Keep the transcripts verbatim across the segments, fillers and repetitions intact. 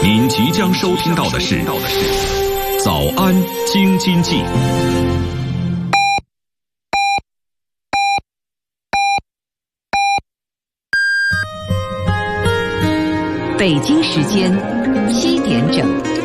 您即将收听到的是早安京津冀。 北京时间七点整。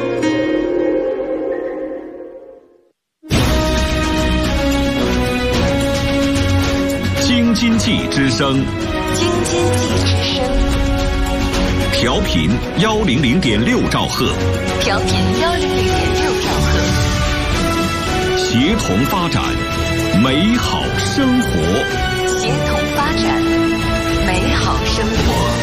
京津冀之声， 京津冀之声， 调频幺零零点六兆赫， 调频幺零零点六兆赫， 协同发展，美好生活， 协同发展，美好生活。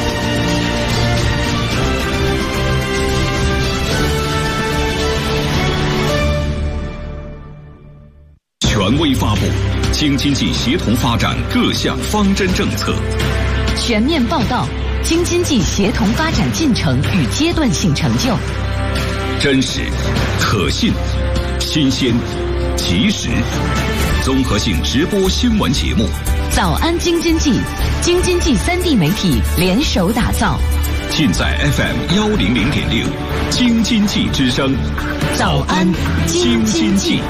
权威发布京津冀协同发展各项方针政策， 全面报道京津冀协同发展进程与阶段性成就， 真实、可信、新鲜、及时，综合性直播新闻节目。 早安京津冀，京津冀三地媒体联手打造， 尽在 F M 幺零零点六，京津冀之声。 早安京津冀。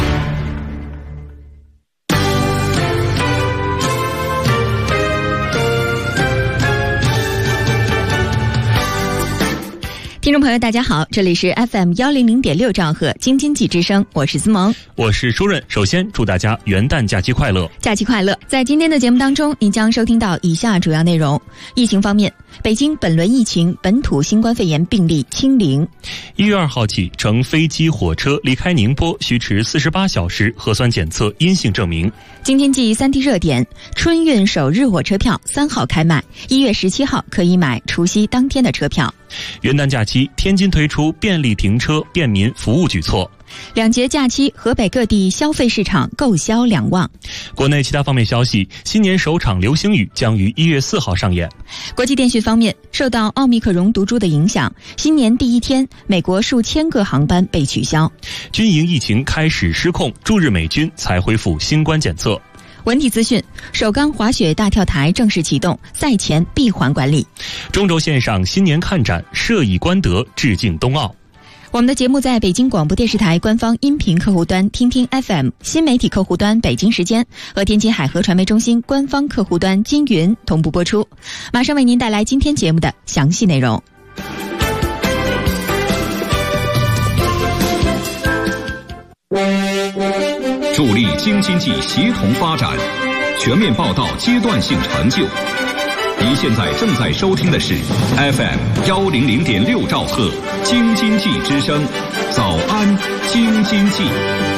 听众朋友大家好，这里是 F M 幺零零点六兆赫京津冀之声，我是思萌， 我是舒润。首先祝大家元旦假期快乐， 假期快乐。在今天的节目当中，您将收听到以下主要内容。疫情方面，北京本轮疫情本土新冠肺炎病例清零。 一月二号起，乘飞机、火车离开宁波需持四十八小时核酸检测阴性证明。 京津冀三地热点，春运首日火车票三号开卖，一月十七号可以买除夕当天的车票。 元旦假期，天津推出便利停车便民服务举措。 两节假期，河北各地消费市场购销两旺。 国内其他方面消息，新年首场流星雨将于一月四号上演。 国际电讯方面，受到奥密克戎毒株的影响，新年第一天，美国数千个航班被取消。 军营疫情开始失控，驻日美军才恢复新冠检测。 文体资讯，首钢滑雪大跳台正式启动，赛前闭环管理。 中轴线上新年看展，摄以观德致敬冬奥。 我们的节目在北京广播电视台官方音频客户端听听 F M 新媒体客户端北京时间和天津海河传媒中心官方客户端金云同步播出。马上为您带来今天节目的详细内容。 助力京津冀协同发展，全面报道阶段性成就。您现在正在收听的是 F M 幺零零点六兆赫京津冀之声，早安京津冀。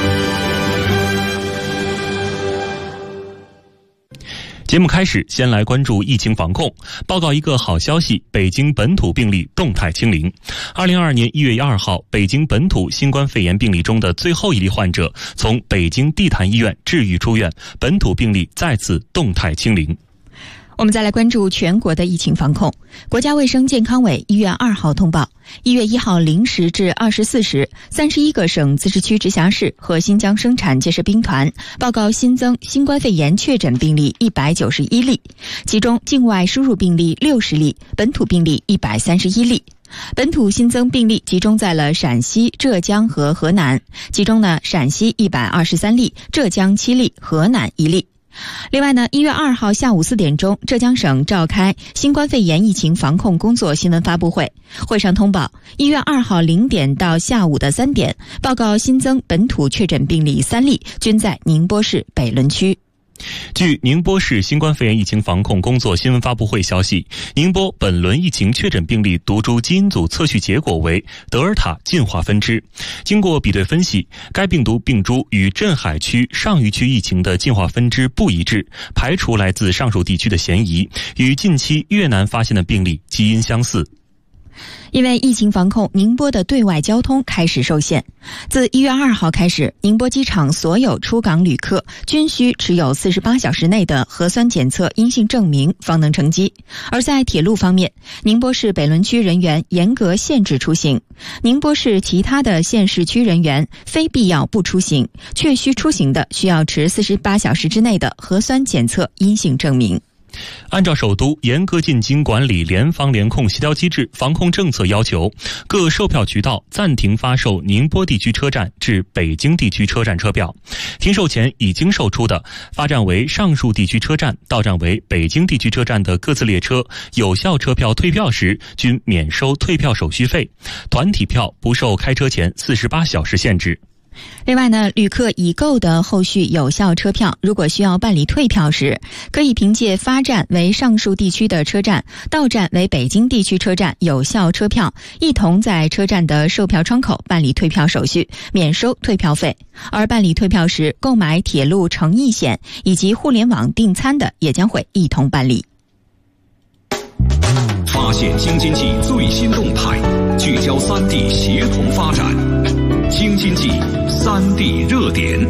节目开始，先来关注疫情防控。报告一个好消息，北京本土病例动态清零。二零二二年一月二号，北京本土新冠肺炎病例中的最后一例患者从北京地坛医院治愈出院，本土病例再次动态清零。 我们再来关注全国的疫情防控。国家卫生健康委一月二号通报，一月一号零时至二十四时，三十一个省、自治区、直辖市和新疆生产建设兵团报告新增新冠肺炎确诊病例一百九十一例，其中境外输入病例六十例，本土病例一百三十一例。本土新增病例集中在了陕西、浙江和河南，其中呢，陕西一百二十三例，浙江七例，河南一例。另外呢，一月二号下午四点钟，浙江省召开新冠肺炎疫情防控工作新闻发布会，会上通报，一月二号零点到下午的三点，报告新增本土确诊病例三例，均在宁波市北仑区。 据宁波市新冠肺炎疫情防控工作新闻发布会消息，宁波本轮疫情确诊病例毒株基因组测序结果为德尔塔进化分支。经过比对分析，该病毒病株与镇海区、上虞区疫情的进化分支不一致，排除来自上述地区的嫌疑，与近期越南发现的病例基因相似。 因为疫情防控，宁波的对外交通开始受限。自一月二号开始，宁波机场所有出港旅客均需持有四十八小时内的核酸检测阴性证明方能乘机。而在铁路方面，宁波市北仑区人员严格限制出行，宁波市其他的县市区人员非必要不出行，确需出行的需要持四十八小时之内的核酸检测阴性证明。 按照首都严格进京管理联防联控协调机制防控政策要求，各售票渠道暂停发售宁波地区车站至北京地区车站车票。停售前已经售出的发站为上述地区车站、到站为北京地区车站的各自列车有效车票退票时，均免收退票手续费。团体票不受开车前四十八小时限制。 另外呢，旅客已购的后续有效车票，如果需要办理退票时，可以凭借发站为上述地区的车站、到站为北京地区车站有效车票，一同在车站的售票窗口办理退票手续，免收退票费。而办理退票时，购买铁路乘意险以及互联网订餐的也将会一同办理。 发现京津冀最新动态，聚焦三地协同发展。京津冀三地热点。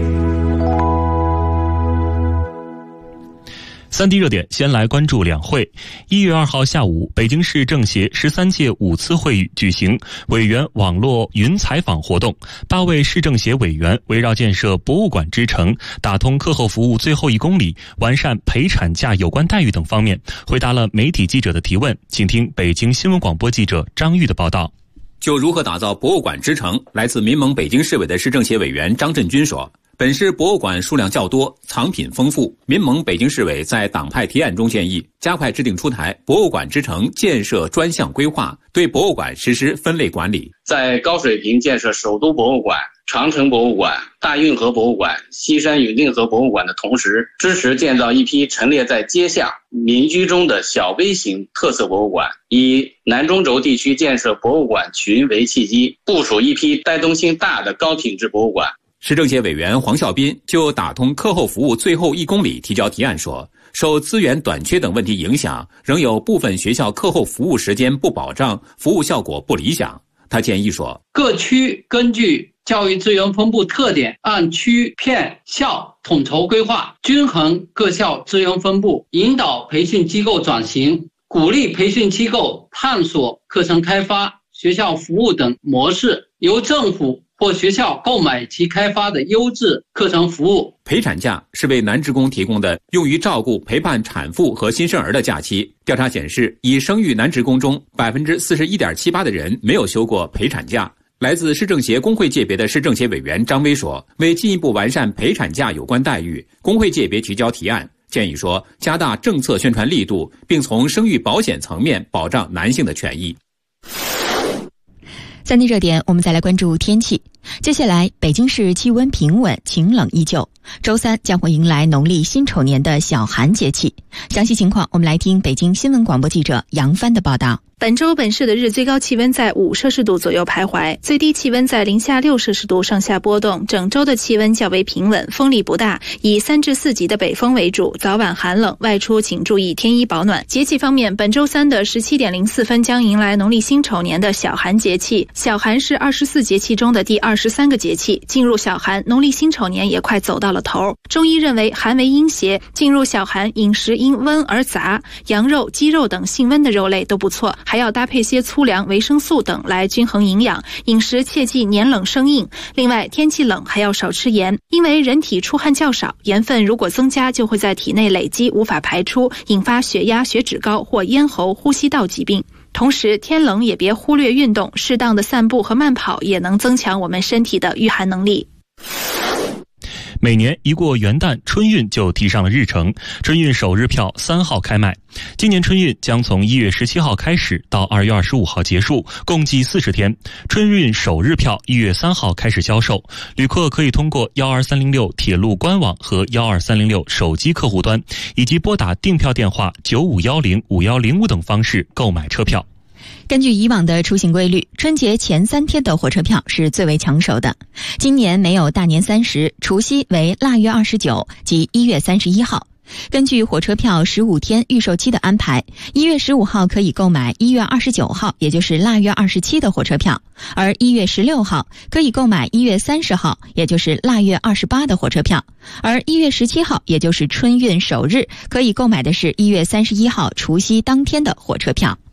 三地热点，先来关注两会。一月二号下午，北京市政协十三届五次会议举行委员网络云采访活动。八位市政协委员围绕建设博物馆之城、打通课后服务最后一公里、完善陪产假有关待遇等方面，回答了媒体记者的提问。请听北京新闻广播记者张玉的报道。 就如何打造博物馆之城，来自民盟北京市委的市政协委员张振军说，本市博物馆数量较多，藏品丰富，民盟北京市委在党派提案中建议加快制定出台博物馆之城建设专项规划，对博物馆实施分类管理。 在高水平建设首都博物馆、长城博物馆、大运河博物馆、西山永定河博物馆的同时，支持建造一批陈列在街巷民居中的小微型特色博物馆，以南中轴地区建设博物馆群为契机，部署一批带动性大的高品质博物馆。 市政协委员黄孝斌就打通课后服务最后一公里提交提案说，受资源短缺等问题影响，仍有部分学校课后服务时间不保障，服务效果不理想。他建议说， 各区根据教育资源分布特点，按区、片、校统筹规划，均衡各校资源分布，引导培训机构转型，鼓励培训机构探索课程开发、学校服务等模式，由政府或学校购买其开发的优质课程服务。 陪产假是为男职工提供的用于照顾陪伴产妇和新生儿的假期。调查显示，已生育男职工中 百分之四十一点七八 的人没有休过陪产假。来自市政协工会界别的市政协委员张威说，为进一步完善陪产假有关待遇，工会界别提交提案，建议说加大政策宣传力度，并从生育保险层面保障男性的权益。 三地热点，我们再来关注天气。接下来，北京市气温平稳，晴冷依旧。周三将会迎来农历辛丑年的小寒节气。详细情况，我们来听北京新闻广播记者杨帆的报道。 本周本市的日最高气温在五摄氏度左右徘徊，最低气温在零下六摄氏度上下波动。整周的气温较为平稳，风力不大，以三至四级的北风为主，早晚寒冷，外出请注意添衣保暖。节气方面，本周三的十七点零四分将迎来农历辛丑年的小寒节气。小寒是二十四节气中的第二十三个节气，进入小寒，农历辛丑年也快走到了头。中医认为寒为阴邪，进入小寒，饮食因温而杂，羊肉、鸡肉等性温的肉类都不错，还要搭配些粗粮、维生素等来均衡营养，饮食切忌年冷生硬。另外，天气冷还要少吃盐，因为人体出汗较少，盐分如果增加就会在体内累积，无法排出，引发血压、血脂高或咽喉、呼吸道疾病。同时，天冷也别忽略运动，适当的散步和慢跑也能增强我们身体的御寒能力。 每年一过元旦，春运就提上了日程。春运首日票三号开卖。今年春运将从一月十七号开始到二月二十五号结束，共计四十天。春运首日票一月三号开始销售，旅客可以通过一二三零六铁路官网和一二三零六手机客户端，以及拨打订票电话九五一零五一零五等方式购买车票。 根据以往的出行规律，春节前三天的火车票是最为抢手的。今年没有大年三十，除夕为腊月二十九及一月三十一号。根据火车票十五天预售期的安排，一月十五号可以购买一月二十九号，也就是腊月二十七的火车票，而一月十六号可以购买一月三十号，也就是腊月二十八的火车票，而一月十七号，也就是春运首日，可以购买的是一月三十一号除夕当天的火车票。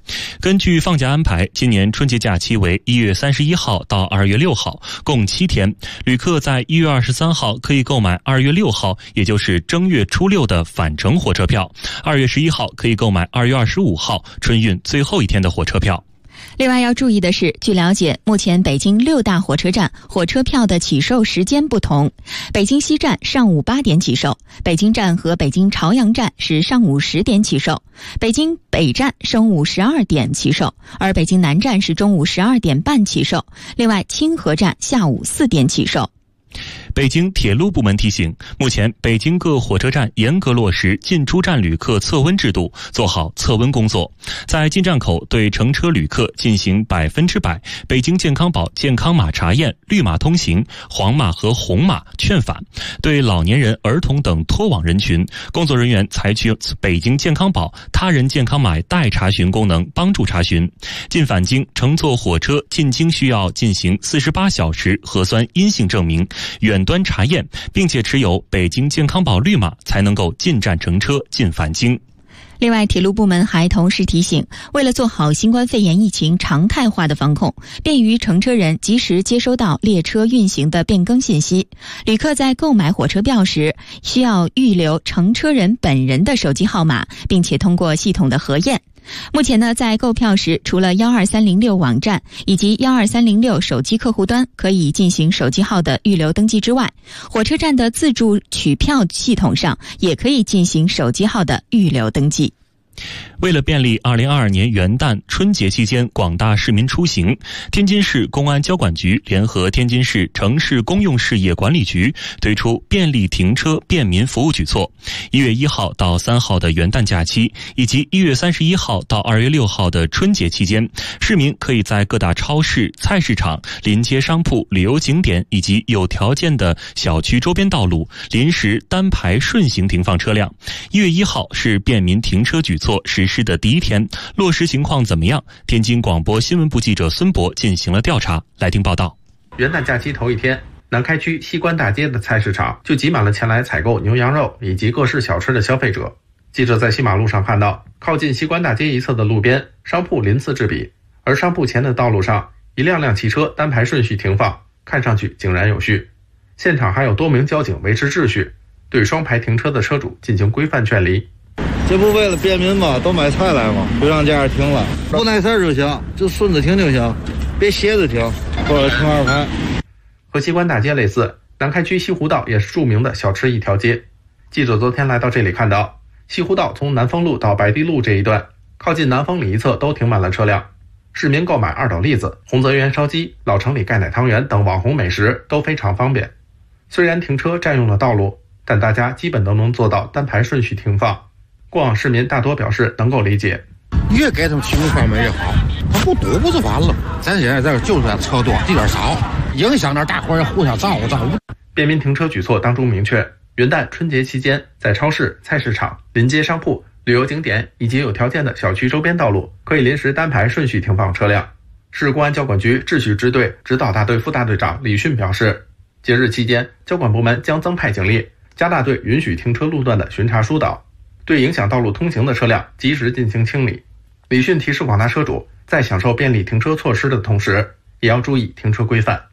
根据放假安排，今年春节假期为一月三十一号到二月六号，共七天。旅客在一月二十三号可以购买二月六号，也就是正月初六的返程火车票；二月十一号可以购买二月二十五号春运最后一天的火车票。 另外要注意的是，据了解，目前北京六大火车站火车票的起售时间不同。北京西站上午八点起售，北京站和北京朝阳站是上午十点起售，北京北站中午十二点起售，而北京南站是中午十二点半起售。另外，清河站下午四点起售。 北京铁路部门提醒，目前北京各火车站严格落实进出站旅客测温制度，做好测温工作。在进站口对乘车旅客进行百分之百北京健康宝健康码查验，绿码通行，黄码和红码劝返。对老年人、儿童等脱网人群，工作人员采取北京健康宝他人健康码代查询功能帮助查询。进返京乘坐火车进京需要进行四十八小时核酸阴性证明，远端查验，并且持有北京健康宝绿码才能够进站乘车进返京。 另外，铁路部门还同时提醒，为了做好新冠肺炎疫情常态化的防控，便于乘车人及时接收到列车运行的变更信息，旅客在购买火车票时需要预留乘车人本人的手机号码，并且通过系统的核验。目前呢，在购票时，除了一二三零六网站以及一二三零六手机客户端可以进行手机号的预留登记之外，火车站的自助取票系统上也可以进行手机号的预留登记。 为了便利二零二二年元旦春节期间广大市民出行，天津市公安交管局联合天津市城市公用事业管理局推出便利停车便民服务举措。一月一号到三号的元旦假期，以及一月三十一号到二月六号的春节期间，市民可以在各大超市、菜市场、临街商铺、旅游景点以及有条件的小区周边道路临时单排顺行停放车辆。一月一号是便民停车举措实施的第一天，落实情况怎么样？天津广播新闻部记者孙博进行了调查，来听报道。 元旦假期头一天，南开区西关大街的菜市场就挤满了前来采购牛羊肉以及各式小吃的消费者。记者在西马路上看到，靠近西关大街一侧的路边商铺鳞次栉比，而商铺前的道路上一辆辆汽车单排顺序停放，看上去井然有序。现场还有多名交警维持秩序，对双排停车的车主进行规范劝离。 这不为了便民嘛，都买菜来嘛，就让这样停了，不碍事儿就行，就顺着停就行，别斜着停，或者停二排。 和西关大街类似，南开区西湖道也是著名的小吃一条街。记者昨天来到这里看到，西湖道从南丰路到白堤路这一段，靠近南丰里一侧都停满了车辆，市民购买二斗栗子、洪泽园烧鸡、老城里盖奶汤圆等网红美食都非常方便。虽然停车占用了道路，但大家基本都能做到单排顺序停放。过往市民大多表示能够理解， 越给他们提供方便越好，他不堵不就完了？咱现在这就是车多地点少，影响点大伙人互相照顾照顾。 便民停车举措当中明确，元旦春节期间，在超市、菜市场、临街商铺、旅游景点以及有条件的小区周边道路，可以临时单排顺序停放车辆。市公安交管局秩序支队指导大队副大队长李迅表示，节日期间，交管部门将增派警力，加大对允许停车路段的巡查疏导，对影响道路通行的车辆及时进行清理。李迅提示广大车主，在享受便利停车措施的同时，也要注意停车规范。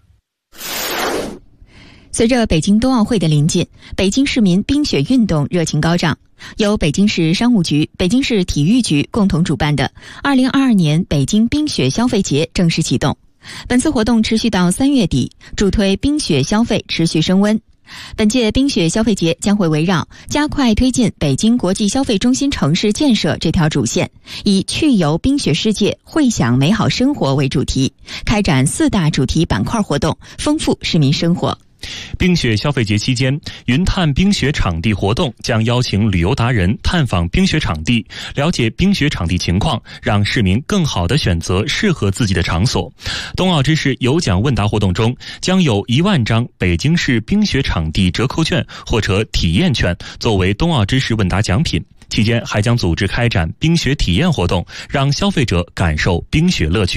随着北京冬奥会的临近，北京市民冰雪运动热情高涨。由北京市商务局、北京市体育局共同主办的二零二二年北京冰雪消费节正式启动。本次活动持续到三月底，助推冰雪消费持续升温。本届冰雪消费节将会围绕加快推进北京国际消费中心城市建设这条主线，以去游冰雪世界，会享美好生活为主题，开展四大主题板块活动，丰富市民生活。 冰雪消费节期间，云探冰雪场地活动将邀请旅游达人探访冰雪场地，了解冰雪场地情况，让市民更好地选择适合自己的场所。冬奥知识有奖问答活动中，将有一万张北京市冰雪场地折扣券或者体验券作为冬奥知识问答奖品。期间还将组织开展冰雪体验活动，让消费者感受冰雪乐趣。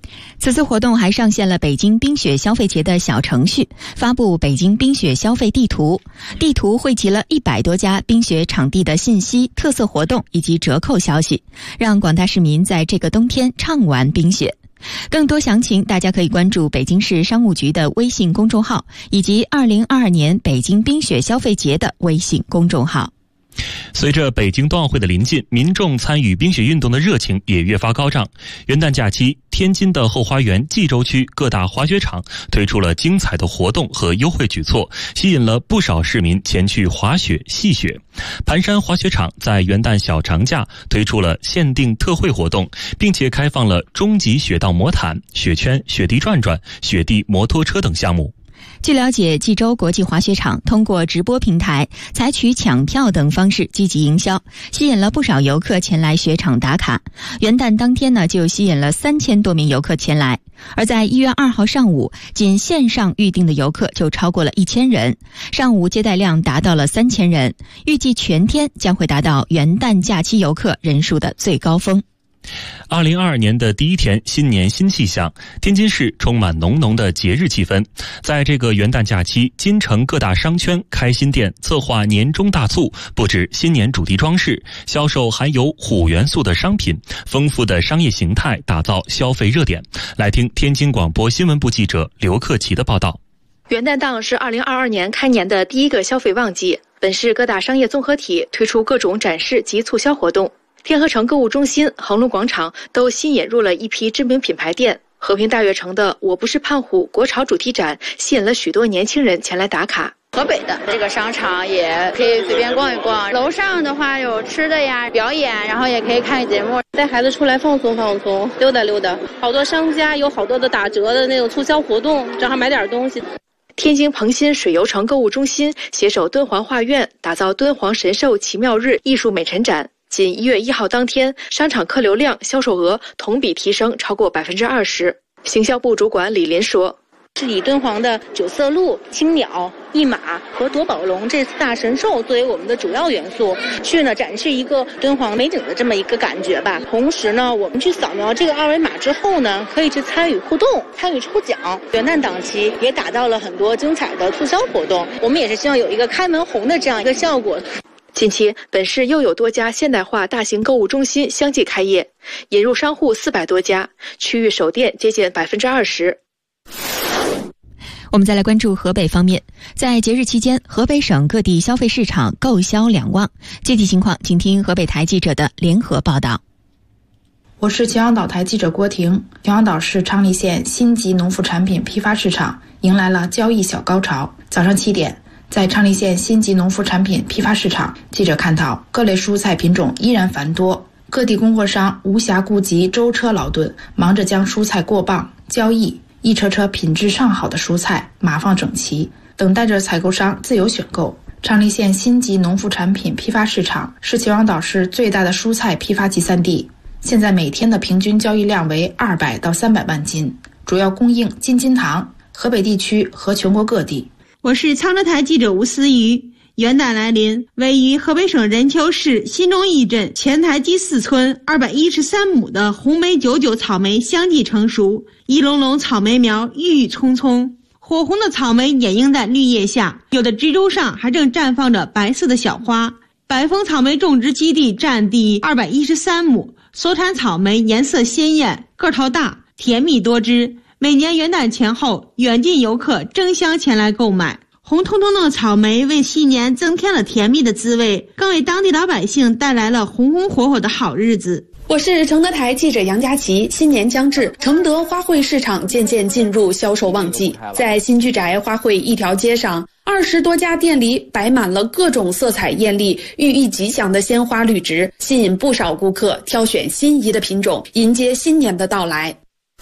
此次活动还上线了北京冰雪消费节的小程序，发布北京冰雪消费地图。地图汇集了一百多家冰雪场地的信息、特色活动以及折扣消息，让广大市民在这个冬天畅玩冰雪。更多详情大家可以关注北京市商务局的微信公众号，以及二零二二年北京冰雪消费节的微信公众号。 随着北京冬奥会的临近，民众参与冰雪运动的热情也越发高涨。元旦假期，天津的后花园蓟州区各大滑雪场推出了精彩的活动和优惠举措，吸引了不少市民前去滑雪戏雪。盘山滑雪场在元旦小长假推出了限定特惠活动，并且开放了终极雪道魔毯、雪圈、雪地转转、雪地摩托车等项目。 据了解，蓟州国际滑雪场通过直播平台、采取抢票等方式积极营销，吸引了不少游客前来雪场打卡。元旦当天呢，就吸引了三千多名游客前来。而在一月二号上午，仅线上预订的游客就超过了一千人，上午接待量达到了三千人，预计全天将会达到元旦假期游客人数的最高峰。 二零二二年的第一天，新年新气象，天津市充满浓浓的节日气氛。在这个元旦假期，金城各大商圈开新店，策划年终大促，布置新年主题装饰，销售含有虎元素的商品，丰富的商业形态，打造消费热点。来听天津广播新闻部记者刘克奇的报道。 元旦档是二零二二年开年的第一个消费旺季，本市各大商业综合体推出各种展示及促销活动。天河城购物中心、恒隆广场都新引入了一批知名品牌店。和平大悦城的我不是胖虎国潮主题展吸引了许多年轻人前来打卡。 河北的这个商场也可以随便逛一逛，楼上的话有吃的呀、表演，然后也可以看节目， 带孩子出来放松放松，溜达溜达。好多商家有好多的打折的那种促销活动，正好买点东西。 天津鹏新水游城购物中心携手敦煌画院，打造敦煌神兽奇妙日艺术美陈展。仅一月一号当天，商场客流量、销售额同比提升超过百分之二十。行销部主管李林说：“ 是以敦煌的九色鹿、青鸟、一马和夺宝龙这四大神兽作为我们的主要元素，去呢展示一个敦煌美景的这么一个感觉吧。同时呢，我们去扫描这个二维码之后呢，可以去参与互动、参与抽奖。元旦档期也打造了很多精彩的促销活动，我们也是希望有一个开门红的这样一个效果。” 近期，本市又有多家现代化大型购物中心相继开业，引入商户四百多家，区域首店接近百分之二十。 我们再来关注河北方面，在节日期间，河北省各地消费市场购销两旺。具体情况，请听河北台记者的联合报道。 我是秦皇岛台记者郭婷。秦皇岛市昌黎县新集农副产品批发市场迎来了交易小高潮。早上七点，在昌黎县新集农副产品批发市场，记者看到各类蔬菜品种依然繁多，各地供货商无暇顾及舟车劳顿，忙着将蔬菜过磅交易，一车车品质上好的蔬菜码放整齐，等待着采购商自由选购。昌黎县新集农副产品批发市场是秦皇岛市最大的蔬菜批发集散地，现在每天的平均交易量为二百到三百万斤，主要供应津津糖、河北地区和全国各地。 我是沧州台记者吴思瑜。元旦来临，位于河北省任丘市新中驿镇前台基四村二百一十三亩的红梅九九草莓相继成熟，一垄垄草莓苗郁郁葱葱，火红的草莓掩映在绿叶下，有的枝株上还正绽放着白色的小花。百丰草莓种植基地占地二百一十三亩，所产草莓颜色鲜艳，个头大，甜蜜多汁。每年元旦前后，远近游客争相前来购买。红彤彤的草莓为新年增添了甜蜜的滋味，更为当地老百姓带来了红红火火的好日子。 我是承德台记者杨佳琪。新年将至，承德花卉市场渐渐进入销售旺季。在新居宅花卉一条街上，二十多家店里摆满了各种色彩艳丽、寓意吉祥的鲜花绿植，吸引不少顾客挑选心仪的品种，迎接新年的到来。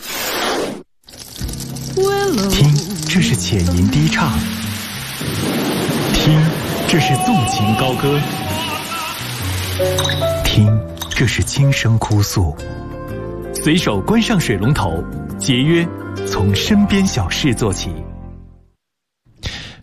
听，这是浅吟低唱；听，这是纵情高歌；听，这是轻声哭诉。随手关上水龙头，节约从身边小事做起。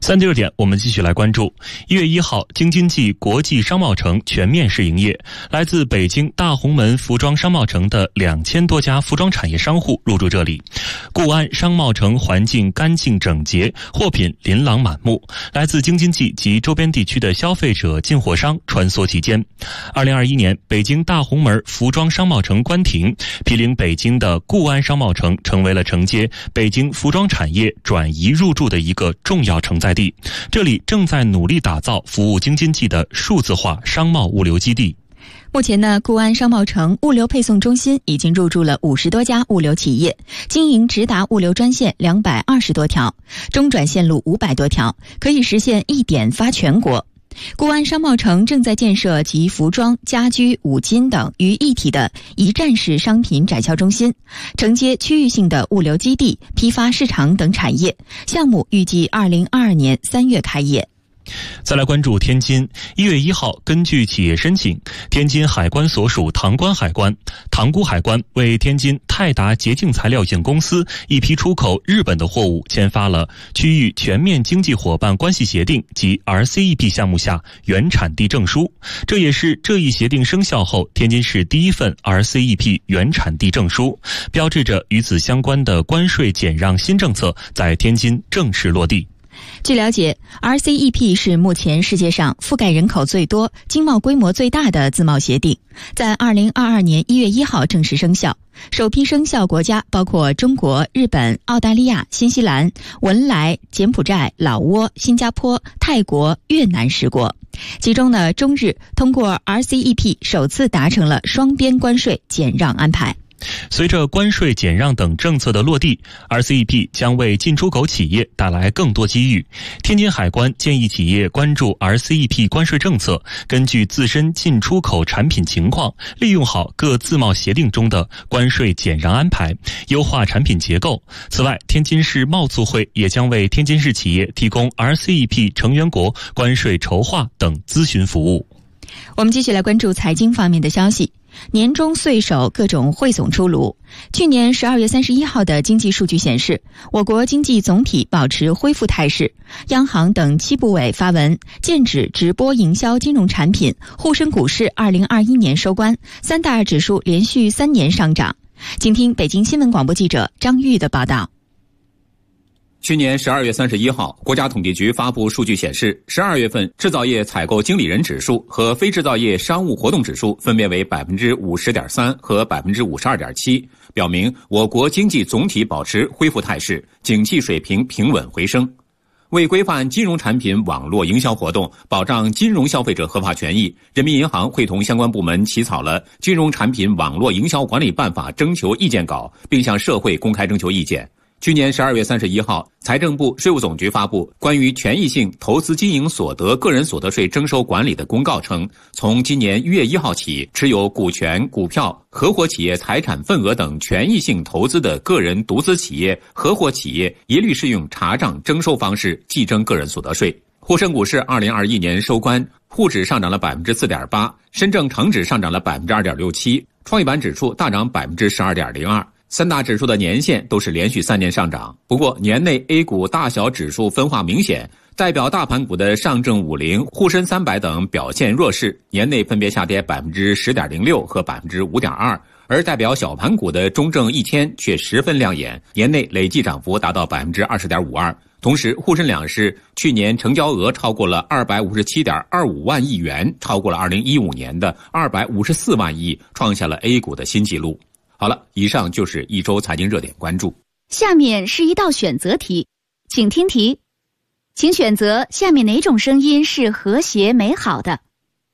三第二点，我们继续来关注。一月一号，京津冀国际商贸城全面试营业，来自北京大红门服装商贸城的两千多家服装产业商户入驻这里。固安商贸城环境干净整洁，货品琳琅满目，来自京津冀及周边地区的消费者进货商穿梭其间。二零二一年，北京大红门服装商贸城关停，毗邻北京的固安商贸城成为了承接北京服装产业转移入驻的一个重要承载地，这里正在努力打造服务京津冀的数字化商贸物流基地。 目前呢，固安商贸城物流配送中心已经入驻了五十多家物流企业，经营直达物流专线两百二十多条，中转线路五百多条，可以实现一点发全国。固安商贸城正在建设集服装、家居、五金等于一体的一站式商品展销中心，承接区域性的物流基地、批发市场等产业项目，预计二零二二年三月开业。 再来关注天津。一月一号，根据企业申请，天津海关所属塘关海关、塘沽海关为天津泰达洁净材料有限公司一批出口日本的货物签发了区域全面经济伙伴关系协定及 R C E P 项目下原产地证书，这也是这一协定生效后天津市第一份 R C E P 原产地证书，标志着与此相关的关税减让新政策在天津正式落地。 据了解 ，R C E P 是目前世界上覆盖人口最多、经贸规模最大的自贸协定，在二零二二年一月一号正式生效。首批生效国家包括中国、日本、澳大利亚、新西兰、文莱、柬埔寨、老挝、新加坡、泰国、越南十国。其中呢，中日通过 R C E P 首次达成了双边关税减让安排。 随着关税减让等政策的落地 ，R C E P 将为进出口企业带来更多机遇。天津海关建议企业关注 R C E P 关税政策，根据自身进出口产品情况，利用好各自贸协定中的关税减让安排，优化产品结构。此外，天津市贸促会也将为天津市企业提供 R C E P 成员国关税筹划等咨询服务。 我们继续来关注财经方面的消息。年终岁首各种汇总出炉。去年十二月三十一号的经济数据显示，我国经济总体保持恢复态势。央行等七部委发文，剑指直播营销金融产品沪深股市二零二一年收官，三大指数连续三年上涨。请听北京新闻广播记者张玉的报道。 去年十二月三十一号，国家统计局发布数据显示，十二月份制造业采购经理人指数和非制造业商务活动指数分别为百分之五十点三和百分之五十二点七，表明我国经济总体保持恢复态势，景气水平平稳回升。为规范金融产品网络营销活动，保障金融消费者合法权益，人民银行会同相关部门起草了《金融产品网络营销管理办法》征求意见稿，并向社会公开征求意见。去年十二月三十一号，财政部、税务总局发布关于权益性投资经营所得个人所得税征收管理的公告称，从今年一月一号起，持有股权、股票、合伙企业财产份额等权益性投资的个人独资企业、合伙企业一律适用查账征收方式计征个人所得税。沪深股市二零二一年收官，沪指上涨了百分之四点八，深证成指上涨了百分之二点六七，创业板指数大涨百分之十二点零二。三大指数的年线都是连续三年上涨，不过年内 A 股大小指数分化明显，代表大盘股的上证五零、沪深三百等表现弱势，年内分别下跌百分之十点零六和百分之五点二，而代表小盘股的中证一千却十分亮眼，年内累计涨幅达到百分之二十点五二。同时，沪深两市去年成交额超过了二百五十七点二五万亿元，超过了二零一五年的二百五十四万亿，创下了 A 股的新纪录。好了，以上就是一周财经热点关注。 下面是一道选择题，请听题，请选择下面哪种声音是和谐美好的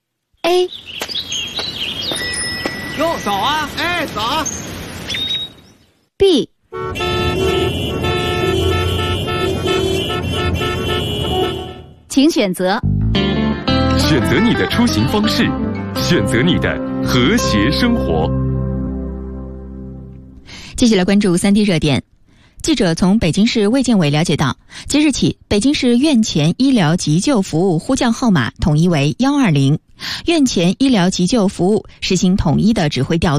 ？A. 哟，早啊！哎，早啊 B. 请选择。 选择你的出行方式，选择你的和谐生活。 继续来关注三 D 热点。记者从北京市卫健委了解到，即日起，北京市院前医疗急救服务呼叫号码统一为一二零，院前医疗急救服务实行统一的指挥调度。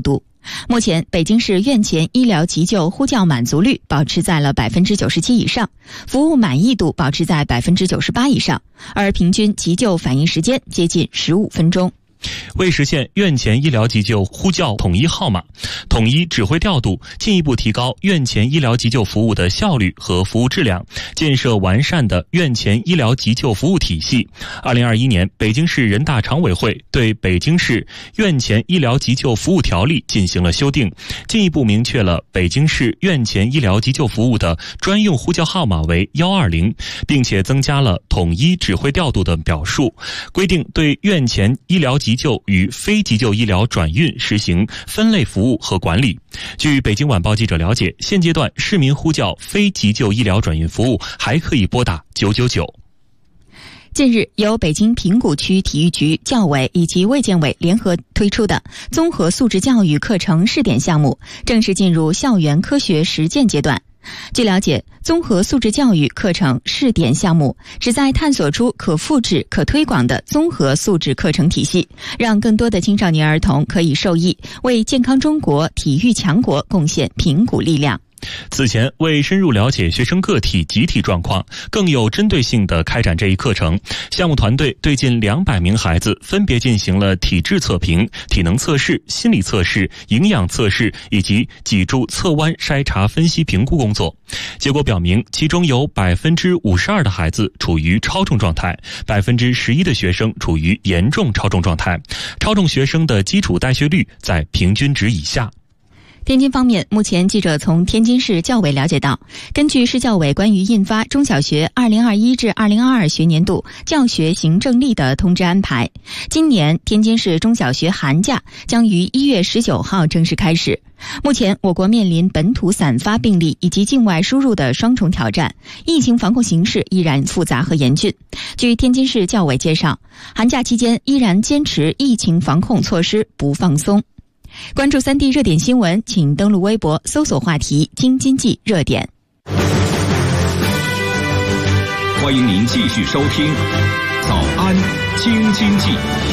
目前，北京市院前医疗急救呼叫满足率保持在了百分之九十七以上，服务满意度保持在百分之九十八以上，而平均急救反应时间接近十五分钟。 为实现院前医疗急救呼叫统一号码、统一指挥调度，进一步提高院前医疗急救服务的效率和服务质量，建设完善的院前医疗急救服务体系。二零二一年，北京市人大常委会对北京市院前医疗急救服务条例进行了修订，进一步明确了北京市院前医疗急救服务的专用呼叫号码为一二零，并且增加了统一指挥调度的表述，规定对院前医疗急救与非急救医疗转运实行分类服务和管理。据北京晚报记者了解，现阶段市民呼叫非急救医疗转运服务还可以拨打九九九。 近日，由北京平谷区体育局、教委以及卫健委联合推出的综合素质教育课程试点项目正式进入校园科学实践阶段。据了解，综合素质教育课程试点项目旨在探索出可复制、可推广的综合素质课程体系，让更多的青少年儿童可以受益，为健康中国、体育强国贡献平谷力量。 此前，为深入了解学生个体集体状况，更有针对性地开展这一课程，项目团队对近两百名孩子分别进行了体质测评、体能测试、心理测试、营养测试以及脊柱侧弯筛查分析评估工作。结果表明，其中有百分之五十二的孩子处于超重状态，百分之十一的学生处于严重超重状态，超重学生的基础代谢率在平均值以下。 天津方面，目前记者从天津市教委了解到，根据市教委关于印发中小学二零二一至二零二二学年度教学行政历的通知安排，今年天津市中小学寒假将于一月十九号正式开始。目前，我国面临本土散发病例以及境外输入的双重挑战，疫情防控形势依然复杂和严峻。据天津市教委介绍，寒假期间依然坚持疫情防控措施不放松。关注三地热点新闻，请登录微博搜索话题京津冀热点。 欢迎您继续收听早安京津冀。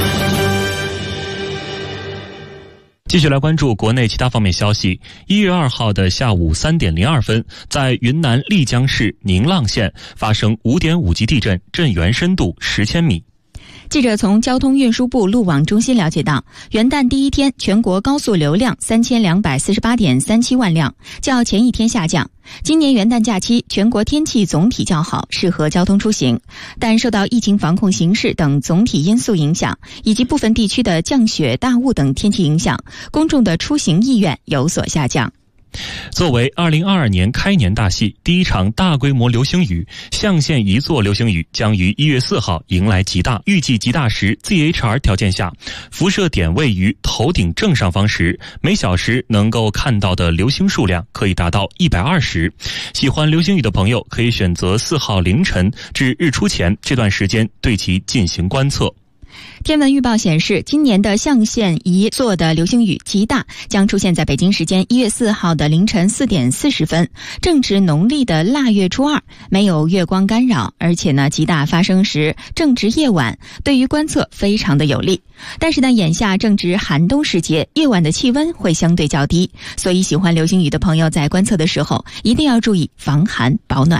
继续来关注国内其他方面消息。一月二号的下午三点零二分，在云南丽江市宁浪县发生五点五级地震，震源深度十千米。 记者从交通运输部路网中心了解到，元旦第一天全国高速流量三千两百四十八点三七万辆，较前一天下降。今年元旦假期全国天气总体较好，适合交通出行，但受到疫情防控形势等总体因素影响，以及部分地区的降雪、大雾等天气影响，公众的出行意愿有所下降。 作为二零二二年开年大戏，第一场大规模流星雨象限一座流星雨将于一月四号迎来极大，预计极大时 Z H R 条件下，辐射点位于头顶正上方时，每小时能够看到的流星数量可以达到一百二十。喜欢流星雨的朋友可以选择四号凌晨至日出前这段时间对其进行观测。 天文预报显示，今年的象限一座的流星雨极大将出现在北京时间一月四号的凌晨四点四十分，正值农历的腊月初二，没有月光干扰，而且呢，极大发生时正值夜晚，对于观测非常的有利。但是呢，眼下正值寒冬时节，夜晚的气温会相对较低，所以喜欢流星雨的朋友在观测的时候一定要注意防寒保暖。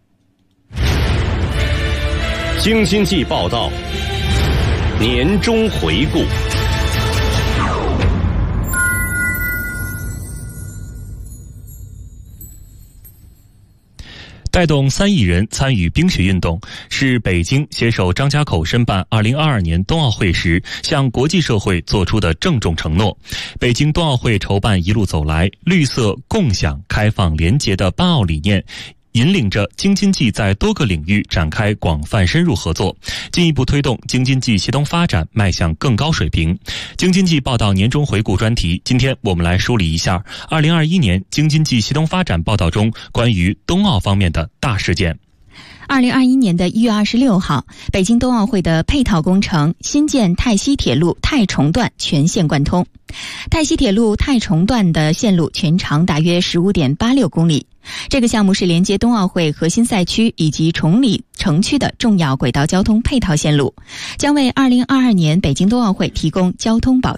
京津冀报道。年终回顾。 带动三亿人参与冰雪运动，是北京携手张家口申办二零二二年冬奥会时向国际社会做出的郑重承诺。北京冬奥会筹办一路走来，绿色、共享、开放、廉洁的办奥理念引领着京津冀在多个领域展开广泛深入合作，进一步推动京津冀协同发展迈向更高水平。京津冀报道年终回顾专题，今天我们来梳理一下二零二一年京津冀协同发展报道中关于冬奥方面的大事件。 二零二一年的一月二十六号，北京冬奥会的配套工程新建泰西铁路太崇段全线贯通。泰西铁路太崇段的线路全长大约 十五点八六公里。这个项目是连接冬奥会核心赛区以及崇礼城区的重要轨道交通配套线路，将为二零二二年北京冬奥会提供交通保障。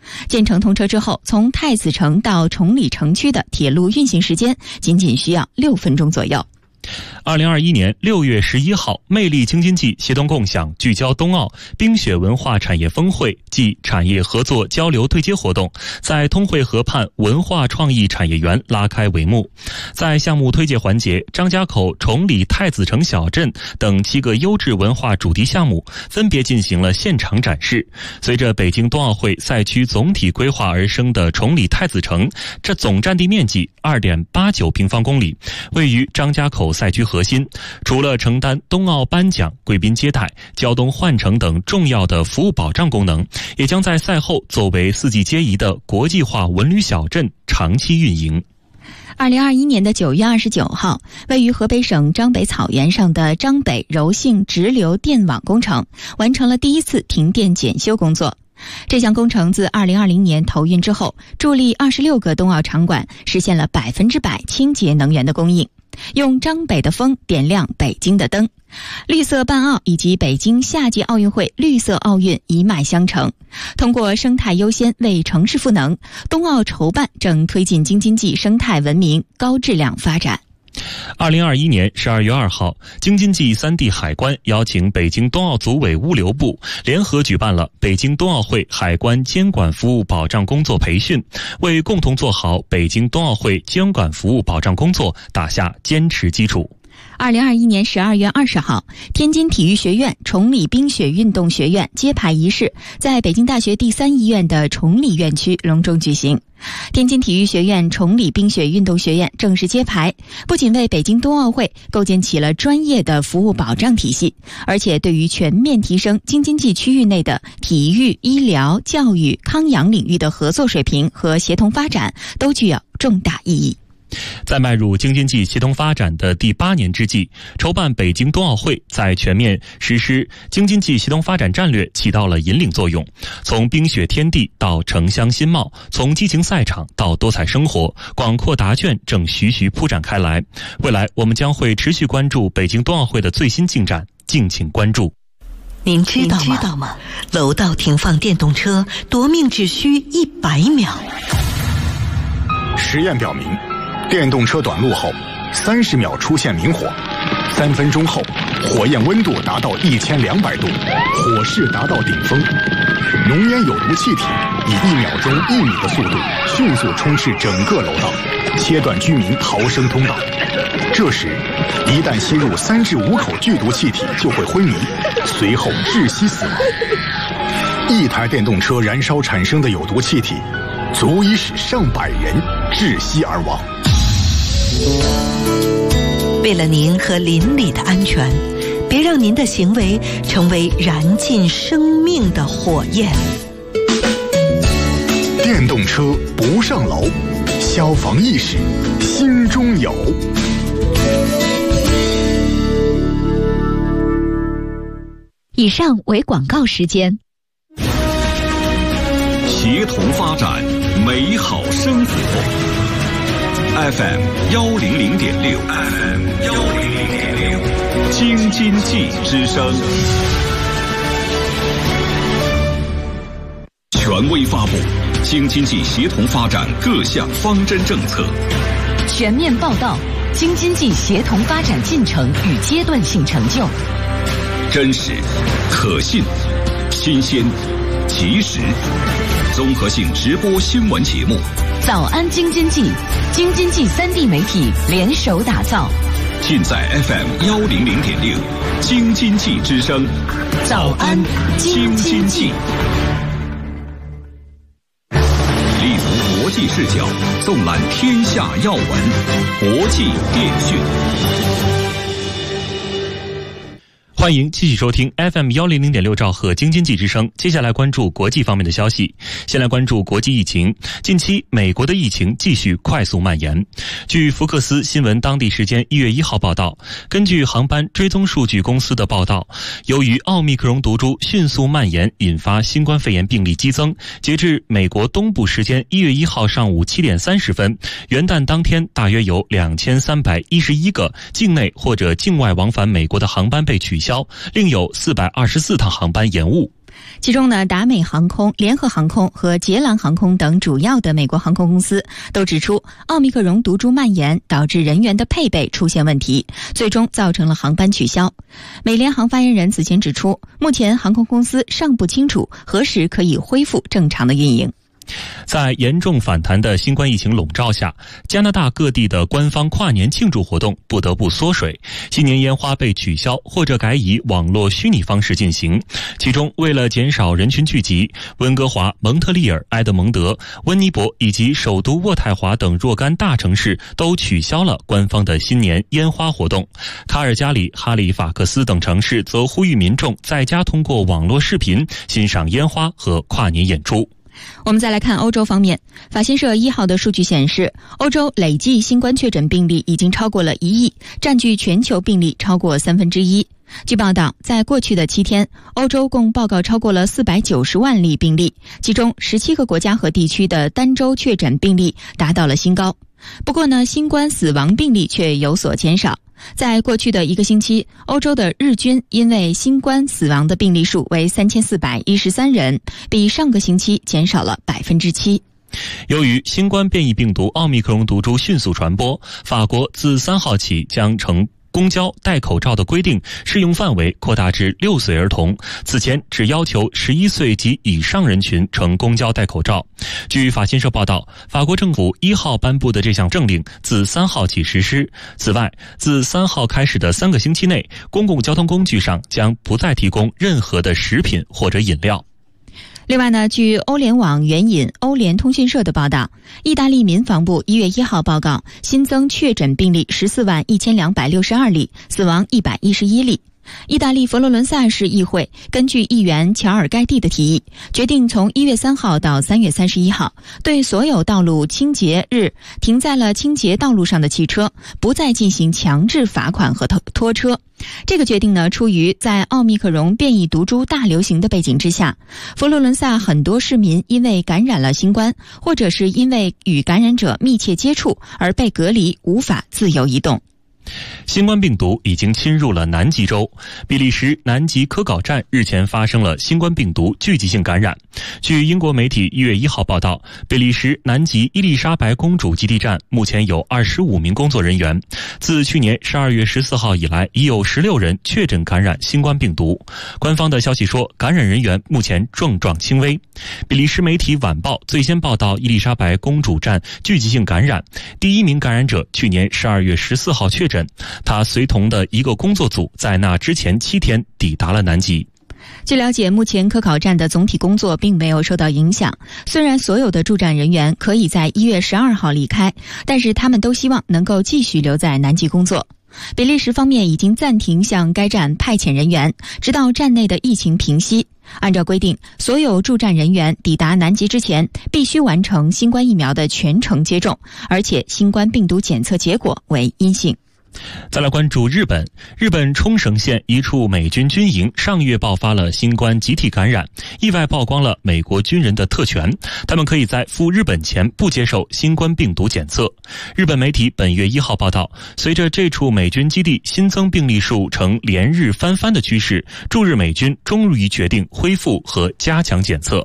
建成通车之后，从太子城到崇礼城区的铁路运行时间仅仅需要六分钟左右。 二零二一年六月十一号，魅力京津冀协同共享聚焦冬奥冰雪文化产业峰会暨产业合作交流对接活动在通惠河畔文化创意产业园拉开帷幕。在项目推介环节，张家口、崇礼、太子城小镇等七个优质文化主题项目分别进行了现场展示。随着北京冬奥会赛区总体规划而生的崇礼太子城，这总占地面积 二点八九平方公里，位于张家口赛区核心，除了承担冬奥颁奖、贵宾接待、交通换乘等重要的服务保障功能，也将在赛后作为四季皆宜的国际化文旅小镇长期运营。 二零二一年的九月二十九号，位于河北省张北草原上的张北柔性直流电网工程完成了第一次停电检修工作。这项工程自二零二零年投运之后，助力二十六个冬奥场馆实现了百分之百清洁能源的供应，用张北的风点亮北京的灯。绿色办奥以及北京夏季奥运会绿色奥运一脉相承，通过生态优先为城市赋能，冬奥筹办正推进京津冀生态文明高质量发展。 二零二一年十二月二号，京津冀三地海关邀请北京冬奥组委物流部联合举办了北京冬奥会海关监管服务保障工作培训，为共同做好北京冬奥会监管服务保障工作打下坚实基础。 二零二一年十二月二十号，天津体育学院崇礼冰雪运动学院揭牌仪式在北京大学第三医院的崇礼院区隆重举行。天津体育学院崇礼冰雪运动学院正式揭牌，不仅为北京冬奥会构建起了专业的服务保障体系，而且对于全面提升京津冀区域内的体育、医疗、教育、康养领域的合作水平和协同发展都具有重大意义。 在迈入京津冀协同发展的第八年之际，筹办北京冬奥会在全面实施京津冀协同发展战略起到了引领作用。从冰雪天地到城乡新貌，从激情赛场到多彩生活，广阔答卷正徐徐铺展开来。未来我们将会持续关注北京冬奥会的最新进展，敬请关注。 您知道吗？知道吗？楼道停放电动车夺命只需一百秒。 实验表明，电动车短路后，三十秒出现明火，三分钟后，火焰温度达到一千两百度，火势达到顶峰，浓烟有毒气体以一秒钟一米的速度迅速充斥整个楼道，切断居民逃生通道。这时，一旦吸入三至五口剧毒气体，就会昏迷，随后窒息死亡。一台电动车燃烧产生的有毒气体，足以使上百人窒息而亡。 为了您和邻里的安全，别让您的行为成为燃尽生命的火焰。 电动车不上楼，消防意识心中有。 以上为广告时间。 协同发展，美好生活。F M 幺零零点六 ，F M 幺零零点六，京津冀之声，权威发布京津冀协同发展各项方针政策， 全面报道京津冀协同发展进程与阶段性成就， 真实、可信、新鲜、及时，综合性直播新闻节目。 早安京津冀，京津冀三地媒体联手打造， 尽在 F M 幺零零点六，京津冀之声。 早安京津冀。 立足国际视角，纵览天下要闻，国际电讯。 欢迎继续收听 F M 幺零零点六兆赫京津冀之声。接下来关注国际方面的消息。先来关注国际疫情。近期美国的疫情继续快速蔓延。据福克斯新闻当地时间一月一号报道，根据航班追踪数据公司的报道，由于奥密克戎毒株迅速蔓延，引发新冠肺炎病例激增。截至美国东部时间一月一号上午七点三十分，元旦当天大约有两千三百一十一个境内或者境外往返美国的航班被取消，另有四百二十四趟航班延误。 其中呢，达美航空、联合航空和捷蓝航空等主要的美国航空公司都指出，奥密克戎毒株蔓延导致人员的配备出现问题，最终造成了航班取消。美联航发言人此前指出，目前航空公司尚不清楚何时可以恢复正常的运营。 在严重反弹的新冠疫情笼罩下，加拿大各地的官方跨年庆祝活动不得不缩水，新年烟花被取消或者改以网络虚拟方式进行。其中，为了减少人群聚集，温哥华、蒙特利尔、埃德蒙德、温尼伯以及首都渥太华等若干大城市都取消了官方的新年烟花活动。卡尔加里、哈利法克斯等城市则呼吁民众在家通过网络视频欣赏烟花和跨年演出。 我们再来看欧洲方面，法新社一号的数据显示，欧洲累计新冠确诊病例已经超过了一亿，占据全球病例超过三分之一。据报道，在过去的七天，欧洲共报告超过了四百九十万例病例，其中十七个国家和地区的单周确诊病例达到了新高。不过呢，新冠死亡病例却有所减少。在过去的一个星期，欧洲的日均因为新冠死亡的病例数为三千四百一十三人，比上个星期减少了百分之七。 由于新冠变异病毒奥密克戎毒株迅速传播，法国自三号起将乘公交戴口罩的规定适用范围扩大至六岁儿童，此前只要求十一岁及以上人群乘公交戴口罩。据法新社报道，法国政府一号颁布的这项政令自三号起实施。此外，自三号开始的三个星期内，公共交通工具上将不再提供任何的食品或者饮料。 另外呢，据欧联网援引欧联通讯社的报道，意大利民防部一月一号报告新增确诊病例十四万一千两百六十二例，死亡一百一十一例。意大利佛罗伦萨市议会根据议员乔尔盖蒂的提议，决定从一月三号到三月三十一号，对所有道路清洁日停在了清洁道路上的汽车，不再进行强制罚款和拖车。这个决定呢，出于在奥密克戎变异毒株大流行的背景之下，佛罗伦萨很多市民因为感染了新冠，或者是因为与感染者密切接触而被隔离，无法自由移动。 新冠病毒已经侵入了南极洲，比利时南极科考站日前发生了新冠病毒聚集性感染。据英国媒体一月一号报道，比利时南极伊丽莎白公主基地站目前有二十五名工作人员。自去年十二月十四号以来，已有十六人确诊感染新冠病毒。官方的消息说，感染人员目前症状轻微。比利时媒体晚报最先报道伊丽莎白公主站聚集性感染，第一名感染者去年十二月十四号确诊。他随同的一个工作组在那之前七天抵达了南极。 据了解，目前科考站的总体工作并没有受到影响。虽然所有的驻站人员可以在一月十二号离开，但是他们都希望能够继续留在南极工作。比利时方面已经暂停向该站派遣人员，直到站内的疫情平息。按照规定，所有驻站人员抵达南极之前必须完成新冠疫苗的全程接种，而且新冠病毒检测结果为阴性。 再来关注日本，日本冲绳县一处美军军营上月爆发了新冠集体感染，意外曝光了美国军人的特权，他们可以在赴日本前不接受新冠病毒检测。日本媒体本月一号报道，随着这处美军基地新增病例数呈连日翻番的趋势，驻日美军终于决定恢复和加强检测。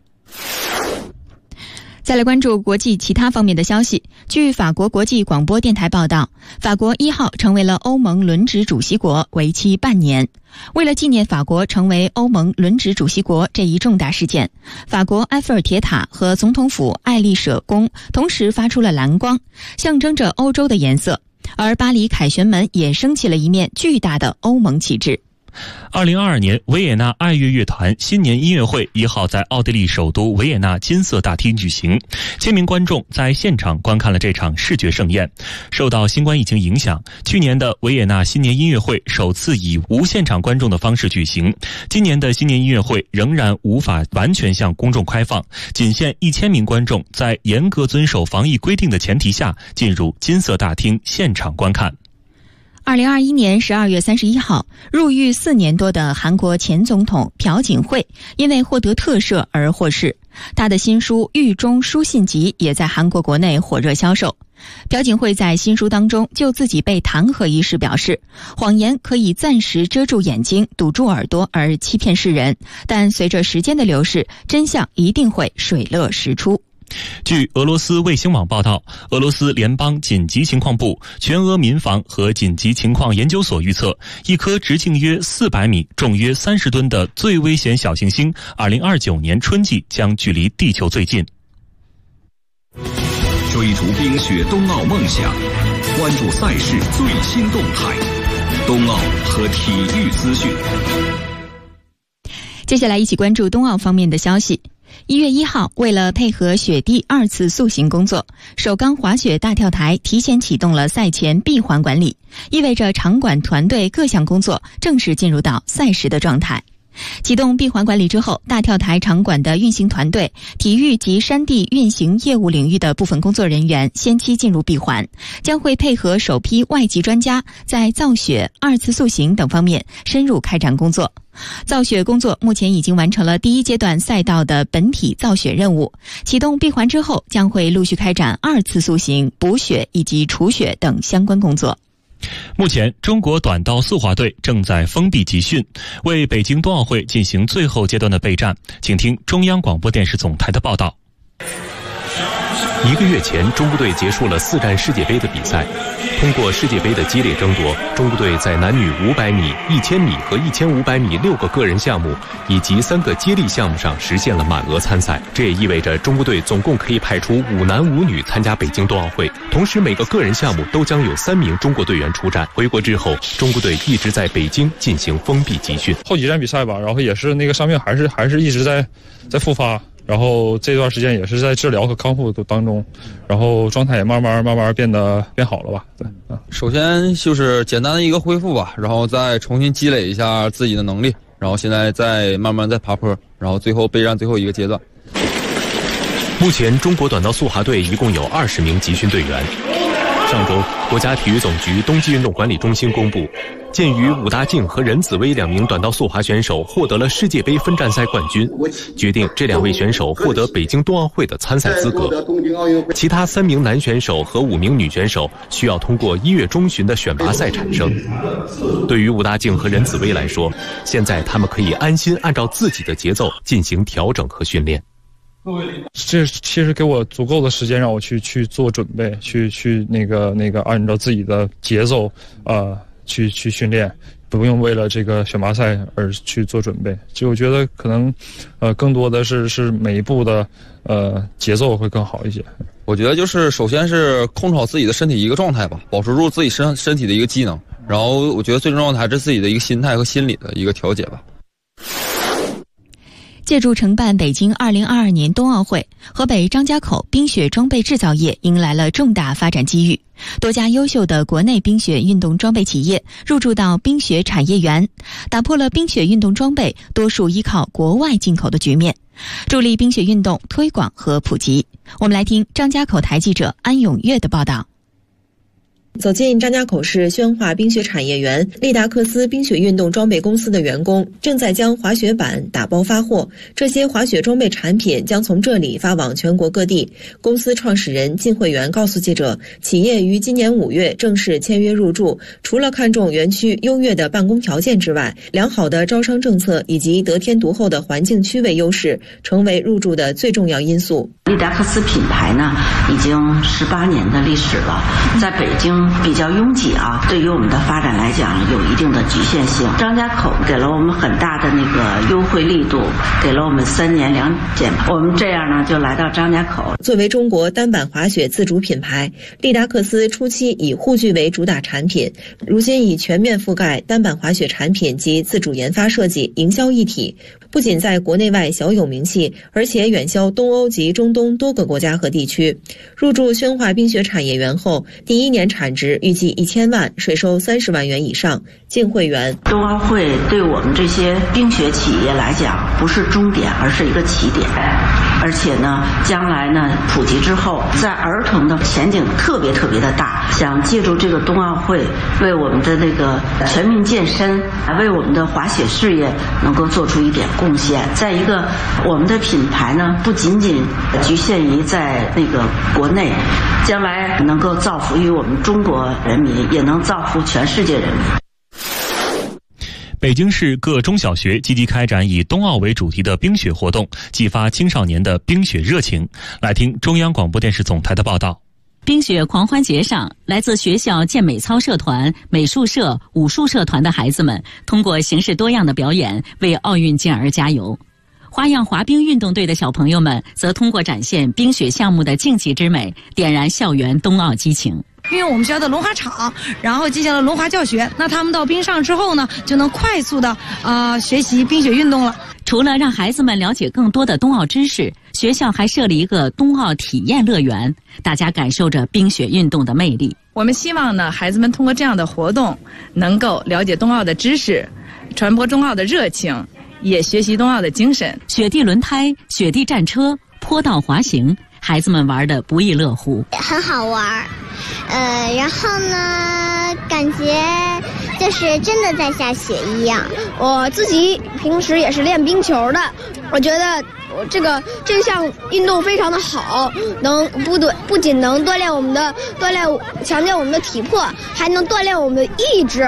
再来关注国际其他方面的消息。据法国国际广播电台报道，法国一号成为了欧盟轮值主席国，为期半年。为了纪念法国成为欧盟轮值主席国这一重大事件，法国埃菲尔铁塔和总统府爱丽舍宫同时发出了蓝光，象征着欧洲的颜色，而巴黎凯旋门也升起了一面巨大的欧盟旗帜。 二零二二年维也纳爱乐乐团新年音乐会一号在奥地利首都维也纳金色大厅举行，千名观众在现场观看了这场视觉盛宴。受到新冠疫情影响，去年的维也纳新年音乐会首次以无现场观众的方式举行，今年的新年音乐会仍然无法完全向公众开放，仅限一千名观众在严格遵守防疫规定的前提下进入金色大厅现场观看。 二零二一年十二月三十一号，入狱四年多的韩国前总统朴槿惠因为获得特赦而获释。他的新书《狱中书信集》也在韩国国内火热销售。 朴槿惠在新书当中就自己被弹劾一事表示，谎言可以暂时遮住眼睛、堵住耳朵而欺骗世人，但随着时间的流逝，真相一定会水落石出。 据俄罗斯卫星网报道，俄罗斯联邦紧急情况部、全俄民防和紧急情况研究所预测，一颗直径约四百米、重约三十吨的最危险小行星，二零二九年春季将距离地球最近。 追逐冰雪冬奥梦想，关注赛事最新动态，冬奥和体育资讯。 接下来一起关注冬奥方面的消息。一月一号，为了配合雪地二次塑形工作，首钢滑雪大跳台提前启动了赛前闭环管理，意味着场馆团队各项工作正式进入到赛时的状态。启动闭环管理之后，大跳台场馆的运行团队、体育及山地运行业务领域的部分工作人员先期进入闭环，将会配合首批外籍专家在造雪、二次塑形等方面深入开展工作。造雪工作目前已经完成了第一阶段赛道的本体造雪任务，启动闭环之后将会陆续开展二次塑形、补雪以及除雪等相关工作。 目前，中国短道速滑队正在封闭集训，为北京冬奥会进行最后阶段的备战。请听中央广播电视总台的报道。 一个月前，中国队结束了四站世界杯的比赛。通过世界杯的激烈争夺，中国队在男女五百米、一千米和一千五百米六个个人项目以及三个接力项目上实现了满额参赛。这也意味着中国队总共可以派出五男五女参加北京冬奥会。同时，每个个人项目都将有三名中国队员出战。回国之后，中国队一直在北京进行封闭集训。 后几站比赛吧，然后也是那个伤病还是还是一直在在复发。然后这段时间也是在治疗和康复当中，然后状态也慢慢慢慢变得变好了吧。对， 啊，首先就是简单的一个恢复吧，然后再重新积累一下自己的能力，然后现在再慢慢再爬坡，然后最后备战最后一个阶段。 目前中国短道速滑队一共有二十名集训队员。上周，国家体育总局冬季运动管理中心公布，鉴于武大靖和任子威两名短道速滑选手获得了世界杯分站赛冠军，决定这两位选手获得北京冬奥会的参赛资格。其他三名男选手和五名女选手需要通过一月中旬的选拔赛产生。对于武大靖和任子威来说，现在他们可以安心按照自己的节奏进行调整和训练。 这其实给我足够的时间让我去去做准备，去去那个那个按照自己的节奏呃去去训练，不用为了这个选拔赛而去做准备。就我觉得可能呃更多的是是每一步的呃节奏会更好一些。 我觉得就是首先是控制好自己的身体一个状态吧，保持住自己身身体的一个机能，然后我觉得最重要的还是自己的一个心态和心理的一个调节吧。 借助承办北京二零二二年冬奥会，河北张家口冰雪装备制造业迎来了重大发展机遇。多家优秀的国内冰雪运动装备企业入驻到冰雪产业园，打破了冰雪运动装备多数依靠国外进口的局面，助力冰雪运动推广和普及。我们来听张家口台记者安永月的报道。 走进张家口市宣化冰雪产业园，利达克斯冰雪运动装备公司的员工正在将滑雪板打包发货，这些滑雪装备产品将从这里发往全国各地。公司创始人靳慧元告诉记者，企业于今年五月正式签约入驻，除了看重园区优越的办公条件之外，良好的招商政策以及得天独厚的环境区位优势成为入驻的最重要因素。 利达克斯品牌呢，已经十八年的历史了，在北京比较拥挤啊，对于我们的发展来讲有一定的局限性。张家口给了我们很大的那个优惠力度，给了我们三年两检，我们这样呢就来到张家口。 作为中国单板滑雪自主品牌，利达克斯初期以护具为主打产品，如今已全面覆盖单板滑雪产品及自主研发设计、营销一体，不仅在国内外小有名气，而且远销东欧及中东多个国家和地区。入驻宣化冰雪产业园后，第一年产值预计一千万，税收三十万元以上。靳慧元， 冬奥会对我们这些冰雪企业来讲，不是终点，而是一个起点。 而且呢，将来呢普及之后，在儿童的前景特别特别的大。想借助这个冬奥会，为我们的那个全民健身，为我们的滑雪事业能够做出一点贡献。再一个，我们的品牌呢不仅仅局限于在那个国内，将来能够造福于我们中国人民，也能造福全世界人民。 北京市各中小学积极开展以冬奥为主题的冰雪活动，激发青少年的冰雪热情。来听中央广播电视总台的报道。 冰雪狂欢节上，来自学校健美操社团、美术社、武术社团的孩子们，通过形式多样的表演，为奥运健儿加油。花样滑冰运动队的小朋友们，则通过展现冰雪项目的竞技之美，点燃校园冬奥激情。 运用我们学校的轮滑场，然后进行了轮滑教学。那他们到冰上之后呢，就能快速的呃学习冰雪运动了。 除了让孩子们了解更多的冬奥知识，学校还设立一个冬奥体验乐园，大家感受着冰雪运动的魅力。 我们希望呢，孩子们通过这样的活动，能够了解冬奥的知识，传播冬奥的热情，也学习冬奥的精神。 雪地轮胎、雪地战车、坡道滑行，孩子们玩得不亦乐乎， 很好玩。呃，然后呢，感觉就是真的在下雪一样。 我自己平时也是练冰球的，我觉得我这个这项运动非常的好，能不对不仅能锻炼我们的锻炼强健我们的体魄，还能锻炼我们的意志。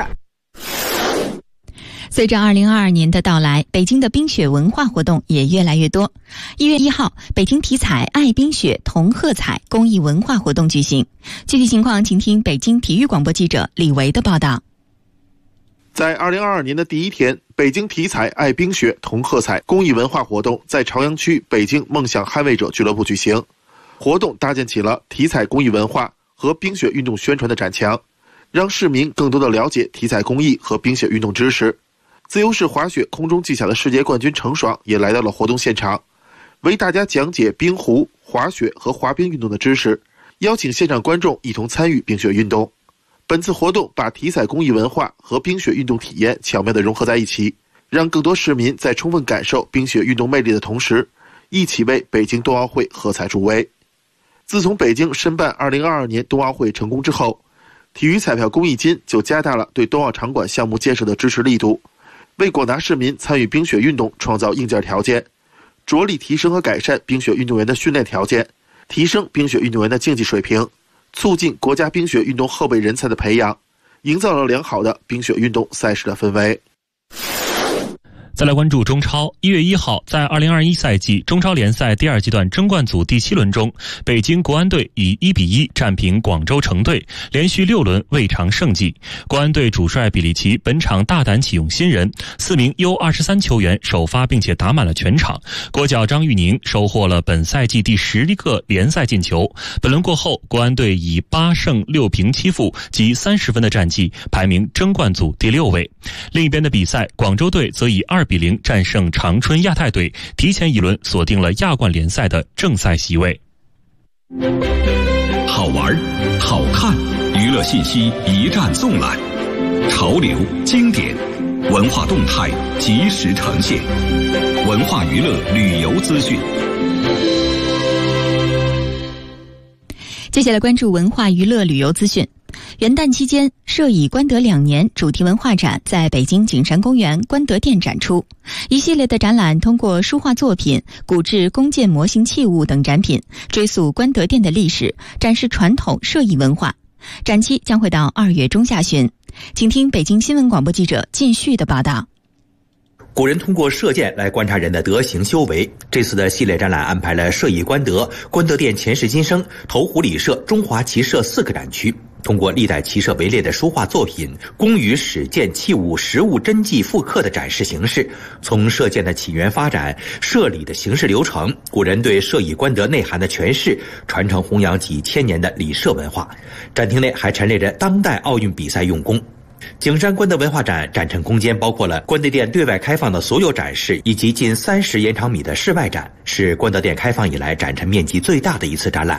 随着二零二二年的到来，北京的冰雪文化活动也越来越多。一月一号，北京体彩爱冰雪同喝彩公益文化活动举行。具体情况，请听北京体育广播记者李维的报道。 在二零二二年的第一天，北京体彩爱冰雪同喝彩公益文化活动在朝阳区北京梦想捍卫者俱乐部举行。活动搭建起了体彩公益文化和冰雪运动宣传的展墙，让市民更多的了解体彩公益和冰雪运动知识。自由式滑雪空中技巧的世界冠军程爽也来到了活动现场，为大家讲解冰壶、滑雪和滑冰运动的知识，邀请现场观众一同参与冰雪运动。本次活动把体彩公益文化和冰雪运动体验巧妙地融合在一起，让更多市民在充分感受冰雪运动魅力的同时，一起为北京冬奥会喝彩助威。自从北京申办二零二二年冬奥会成功之后，体育彩票公益金就加大了对冬奥场馆项目建设的支持力度，为广大市民参与冰雪运动创造硬件条件，着力提升和改善冰雪运动员的训练条件，提升冰雪运动员的竞技水平，促进国家冰雪运动后备人才的培养，营造了良好的冰雪运动赛事的氛围。 再来关注中超。一月一号，在二零二一赛季中超联赛第二阶段争冠组第七轮中，北京国安队以一比一战平广州城队，连续六轮未尝胜绩。国安队主帅比利奇本场大胆启用新人，四名 U 二十三 球员首发并且打满了全场。国脚张玉宁收获了本赛季第十个联赛进球。本轮过后，国安队以八胜六平七负及三十分的战绩排名争冠组第六位。另一边的比赛，广州队则以二比零战胜长春亚泰队，提前一轮锁定了亚冠联赛的正赛席位。 好玩、好看，娱乐信息一站纵览，潮流、经典、文化动态及时呈现，文化娱乐旅游资讯。 接下来关注文化娱乐旅游资讯。元旦期间，摄以关德两年主题文化展在北京景山公园关德店展出。一系列的展览通过书画作品、古制弓箭模型器物等展品，追溯关德店的历史，展示传统摄影文化。展期将会到二月中下旬。请听北京新闻广播记者靳旭的报道。 古人通过射箭来观察人的德行修为。这次的系列展览安排了摄以关德、关德殿前世今生、投壶礼社、中华骑射四个展区，通过历代骑射为列的书画作品、弓与矢箭器物实物真迹复刻的展示形式，从射箭的起源发展、射礼的形式流程、古人对摄以关德内涵的诠释，传承弘扬几千年的礼射文化。展厅内还陈列着当代奥运比赛用弓。景山关德文化展展陈空间包括了关德殿对外开放的所有展示，以及近三十延长米的室外展，是关德殿开放以来展陈面积最大的一次展览。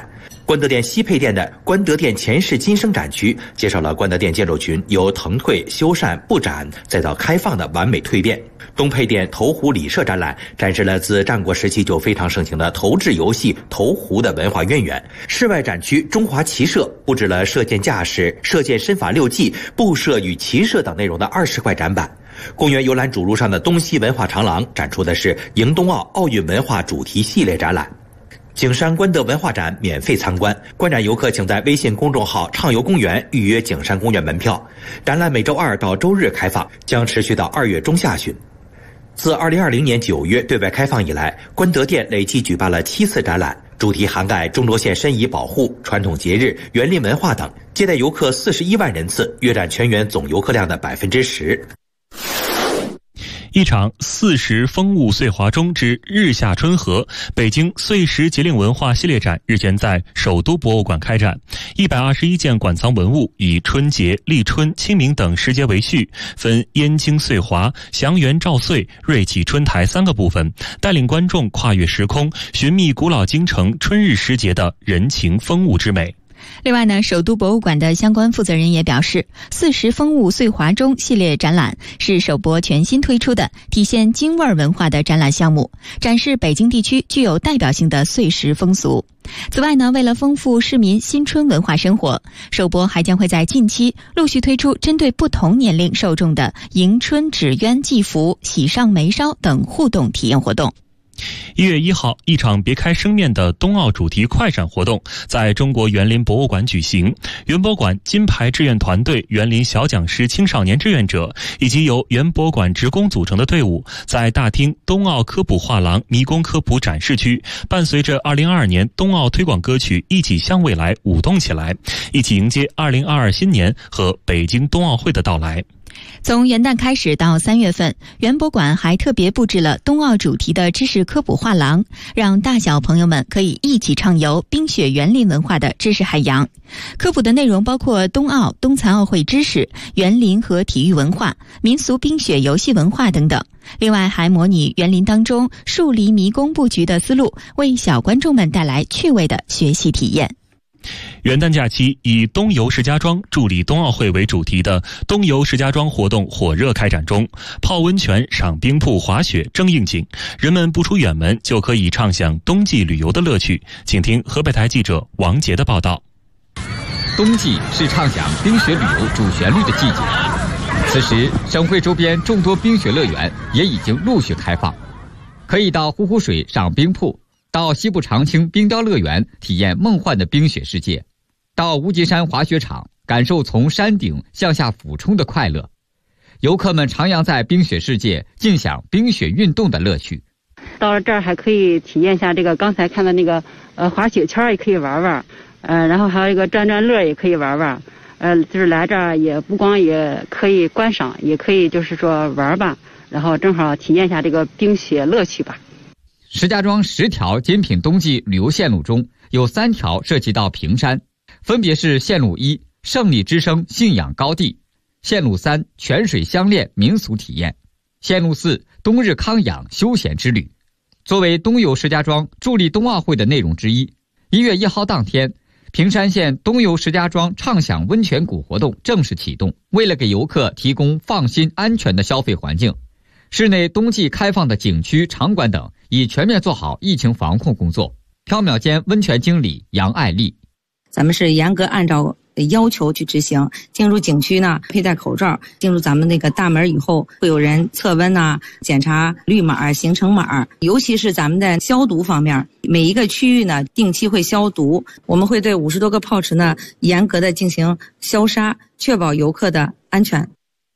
关德店西配店的关德店前世今生展区介绍了关德店建筑群由腾退、修缮、布展再到开放的完美蜕变。东配店投壶礼社展览展示了自战国时期就非常盛行的投掷游戏投壶的文化渊源。室外展区中华骑射布置了射箭架势、射箭身法六计、步射与骑射等内容的二十块展板。公园游览主路上的东西文化长廊展出的是迎冬奥奥运文化主题系列展览。景山关德文化展免费参观，观展游客请在微信公众号畅游公园预约景山公园门票。展览每周二到周日开放，将持续到二月中下旬。自二零二零年九月对外开放以来，关德店累计举办了七次展览，主题涵盖中轴线申遗保护、传统节日、园林文化等，接待游客四十一万人次，约占全园总游客量的百分之十。 一场四时风物岁华中之日下春和北京岁时节令文化系列展日前在首都博物馆开展，一百二十一件馆藏文物以春节、立春、清明等时节为序，分燕京岁华、祥源照岁、瑞气春台三个部分，带领观众跨越时空，寻觅古老京城春日时节的人情风物之美。 另外呢，首都博物馆的相关负责人也表示，四时风物岁华中系列展览是首博全新推出的体现京味文化的展览项目，展示北京地区具有代表性的岁时风俗。此外呢，为了丰富市民新春文化生活，首博还将会在近期陆续推出针对不同年龄受众的迎春、纸鸢、祭福、喜上眉梢等互动体验活动。 一月一号，一场别开生面的冬奥主题快闪活动在中国园林博物馆举行。园博馆金牌志愿团队、园林小讲师、青少年志愿者以及由园博馆职工组成的队伍，在大厅冬奥科普画廊迷宫科普展示区，伴随着二零二二年冬奥推广歌曲《一起向未来》舞动起来，一起迎接二零二二新年和北京冬奥会的到来。 从元旦开始到三月份，园博馆还特别布置了冬奥主题的知识科普画廊，让大小朋友们可以一起畅游冰雪园林文化的知识海洋。科普的内容包括冬奥、冬残奥会知识、园林和体育文化、民俗冰雪游戏文化等等。另外还模拟园林当中树篱迷宫布局的思路，为小观众们带来趣味的学习体验。 元旦假期以冬游石家庄助力冬奥会为主题的冬游石家庄活动火热开展中，泡温泉、赏冰瀑、滑雪正应景，人们不出远门就可以畅享冬季旅游的乐趣。请听河北台记者王杰的报道。 冬季是畅享冰雪旅游主旋律的季节，此时省会周边众多冰雪乐园也已经陆续开放，可以到呼呼水赏冰瀑，到西部长青冰雕乐园体验梦幻的冰雪世界，到无极山滑雪场感受从山顶向下俯冲的快乐。游客们徜徉在冰雪世界，尽享冰雪运动的乐趣。 到了这儿还可以体验一下这个刚才看的那个呃滑雪圈，也可以玩玩，呃，然后还有一个转转乐也可以玩玩，呃，就是来这儿也不光也可以观赏，也可以就是说玩吧，然后正好体验一下这个冰雪乐趣吧。 石家庄十条精品冬季旅游线路中有三条涉及到平山，分别是线路一胜利之声信仰高地，线路三泉水相恋民俗体验，线路四冬日康养休闲之旅。作为冬游石家庄助力冬奥会的内容之一，一月一号当天，平山县冬游石家庄畅享温泉谷活动正式启动。为了给游客提供放心安全的消费环境，市内冬季开放的景区、场馆等已全面做好疫情防控工作。缥缈间温泉经理杨爱丽， 咱们是严格按照要求去执行。进入景区呢，佩戴口罩；进入咱们那个大门以后，会有人测温呐、啊，检查绿码、行程码。尤其是咱们的消毒方面，每一个区域呢，定期会消毒。我们会对五十多个泡池呢，严格的进行消杀，确保游客的安全。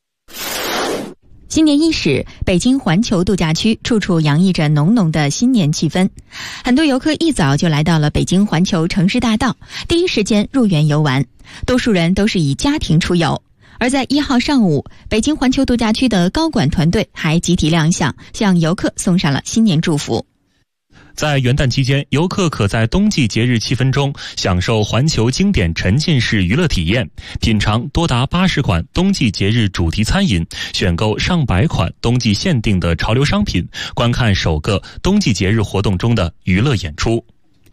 新年伊始，北京环球度假区处处洋溢着浓浓的新年气氛。很多游客一早就来到了北京环球城市大道，第一时间入园游玩。多数人都是以家庭出游。而在一号上午，北京环球度假区的高管团队还集体亮相，向游客送上了新年祝福。 在元旦期间，游客可在冬季节日气氛中享受环球经典沉浸式娱乐体验，品尝多达八十款冬季节日主题餐饮，选购上百款冬季限定的潮流商品，观看首个冬季节日活动中的娱乐演出。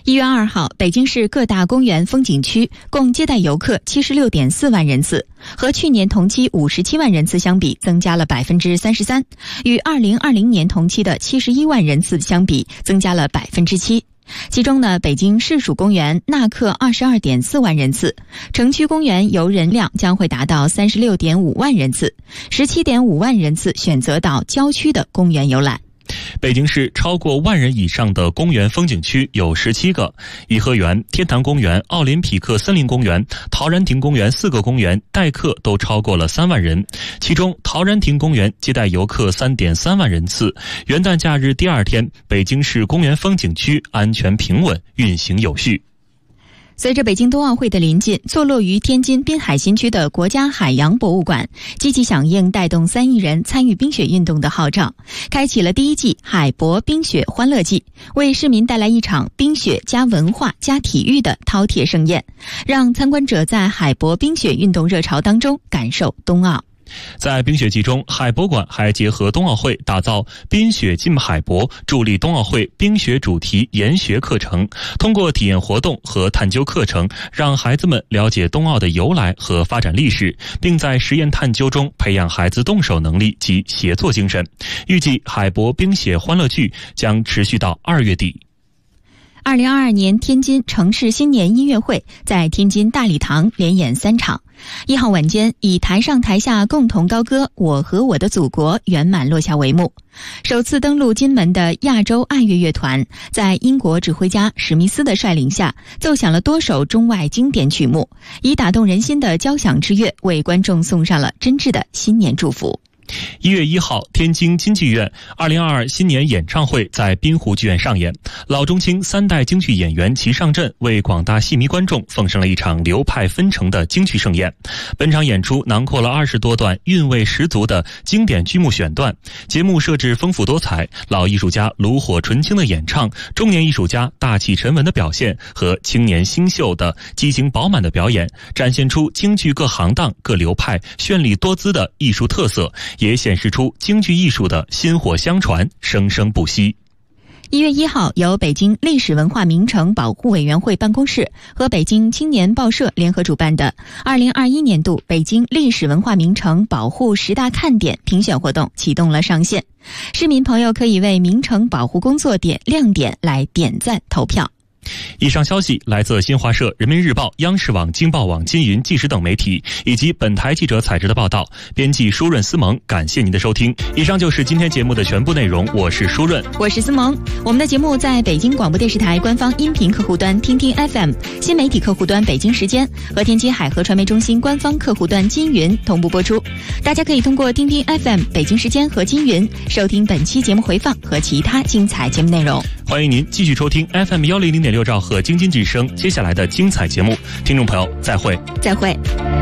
一月二号，北京市各大公园风景区共接待游客七十六点四万人次，和去年同期五十七万人次相比，增加了百分之三十三，与二零二零年同期的七十一万人次相比，增加了百分之七。其中呢，北京市属公园纳客二十二点四万人次，城区公园游人量将会达到三十六点五万人次，十七点五万人次选择到郊区的公园游览。 北京市超过万人以上的公园风景区有十七个，颐和园、天坛公园、奥林匹克森林公园、陶然亭公园四个公园待客都超过了三万人，其中陶然亭公园接待游客 三点三万人次。元旦假日第二天，北京市公园风景区安全平稳，运行有序。 随着北京冬奥会的临近，坐落于天津滨海新区的国家海洋博物馆积极响应带动三亿人参与冰雪运动的号召，开启了第一季海博冰雪欢乐季，为市民带来一场冰雪加文化加体育的饕餮盛宴，让参观者在海博冰雪运动热潮当中感受冬奥。 在冰雪季中，海博馆还结合冬奥会，打造冰雪进海博，助力冬奥会冰雪主题研学课程，通过体验活动和探究课程，让孩子们了解冬奥的由来和发展历史，并在实验探究中培养孩子动手能力及协作精神。预计海博冰雪欢乐剧将持续到二月底。 二零二二年天津城市新年音乐会在天津大礼堂连演三场。一号晚间以台上台下共同高歌《我和我的祖国》圆满落下帷幕。首次登陆金门的亚洲爱乐乐团，在英国指挥家史密斯的率领下，奏响了多首中外经典曲目，以打动人心的交响之乐，为观众送上了真挚的新年祝福。 一月一号，天津京剧院二零二二新年演唱会在滨湖剧院上演，老中青三代京剧演员齐上阵，为广大戏迷观众奉上了一场流派纷呈的京剧盛宴。本场演出囊括了二十多段韵味十足的经典剧目选段，节目设置丰富多彩，老艺术家炉火纯青的演唱，中年艺术家大气沉稳的表现和青年新秀的激情饱满的表演，展现出京剧各行当各流派绚丽多姿的艺术特色，也显示出京剧艺术的薪火相传，生生不息。 一月一号，由北京历史文化名城保护委员会办公室和北京青年报社联合主办的二零二一年度北京历史文化名城保护十大看点评选活动启动了上线，市民朋友可以为名城保护工作点亮点来点赞投票。 以上消息来自新华社、人民日报、央视网、京报网、金云、纪实等媒体，以及本台记者采制的报道。编辑舒润、思萌，感谢您的收听。以上就是今天节目的全部内容，我是舒润， 我是思萌。我们的节目在北京广播电视台官方音频客户端听听 F M、新媒体客户端北京时间和天津海河传媒中心官方客户端金云同步播出。大家可以通过听听 F M 北京时间和金云收听本期节目回放和其他精彩节目内容。 欢迎您继续收听 F M 一零零点六兆赫京津之声接下来的精彩节目。听众朋友，再会。 再会。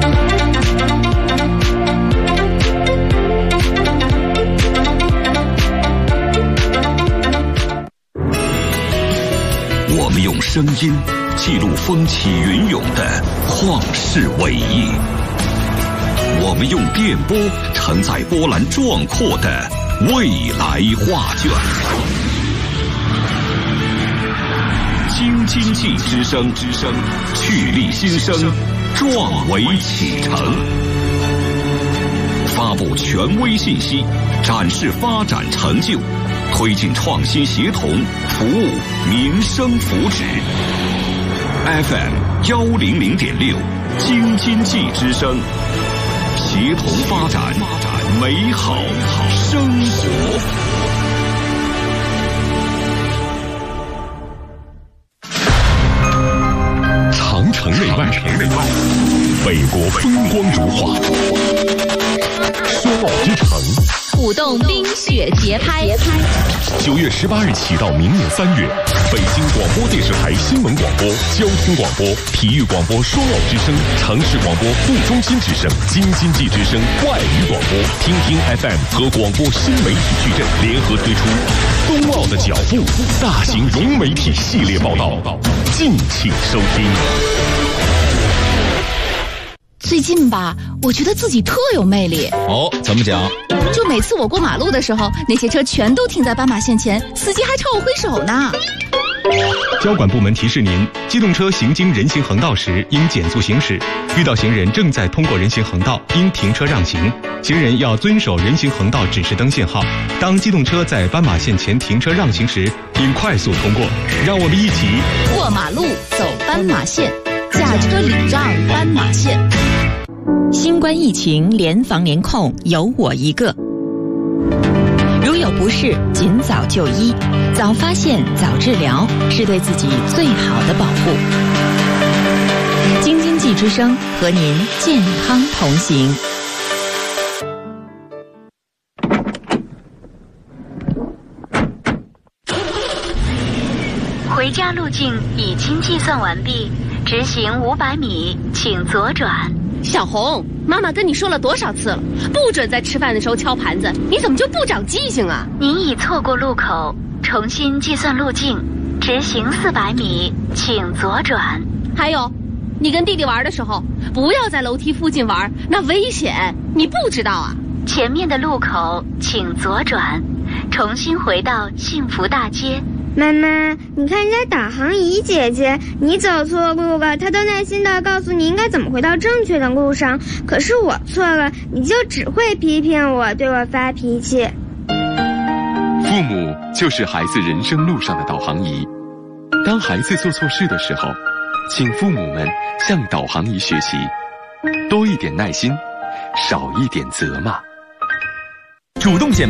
我们用声音记录风起云涌的旷世伟业，我们用电波承载波澜壮阔的未来画卷。京津冀之声，之声蓄力新生，壮维启程，发布权威信息，展示发展成就，推进创新协同，服务民生福祉。F M 幺零零点六，京津冀之声，协同发展，美好生活。长城内外，北国风光如画，双奥之城， 舞动冰雪节拍。 九月十八日起到明年三月，北京广播电视台新闻广播、交通广播、体育广播双奥之声、城市广播副中心之声、京津冀之声外语广播、听听 F M 和广播新媒体矩阵联合推出冬奥的脚步大型融媒体系列报道，敬请收听。 最近吧，我觉得自己特有魅力。 哦，怎么讲？ 就每次我过马路的时候，那些车全都停在斑马线前，司机还朝我挥手呢。 交管部门提示您：机动车行经人行横道时应减速行驶，遇到行人正在通过人行横道，应停车让行。行人要遵守人行横道指示灯信号。当机动车在斑马线前停车让行时，应快速通过。让我们一起过马路走斑马线，驾车礼让斑马线。 新冠疫情联防联控，有我一个。如有不适，尽早就医，早发现早治疗，是对自己最好的保护。京津冀之声和您健康同行。 回家路径已经计算完毕，直行五百米，请左转。 小红，妈妈跟你说了多少次了，不准在吃饭的时候敲盘子，你怎么就不长记性啊？ 您已错过路口，重新计算路径，直行四百米，请左转。 还有，你跟弟弟玩的时候，不要在楼梯附近玩，那危险，你不知道啊？ 前面的路口请左转，重新回到幸福大街。 妈妈，你看人家导航仪姐姐，你走错路了，她都耐心地告诉你应该怎么回到正确的路上。可是我错了，你就只会批评我，对我发脾气。 父母就是孩子人生路上的导航仪。当孩子做错事的时候，请父母们向导航仪学习，多一点耐心，少一点责骂。 主动减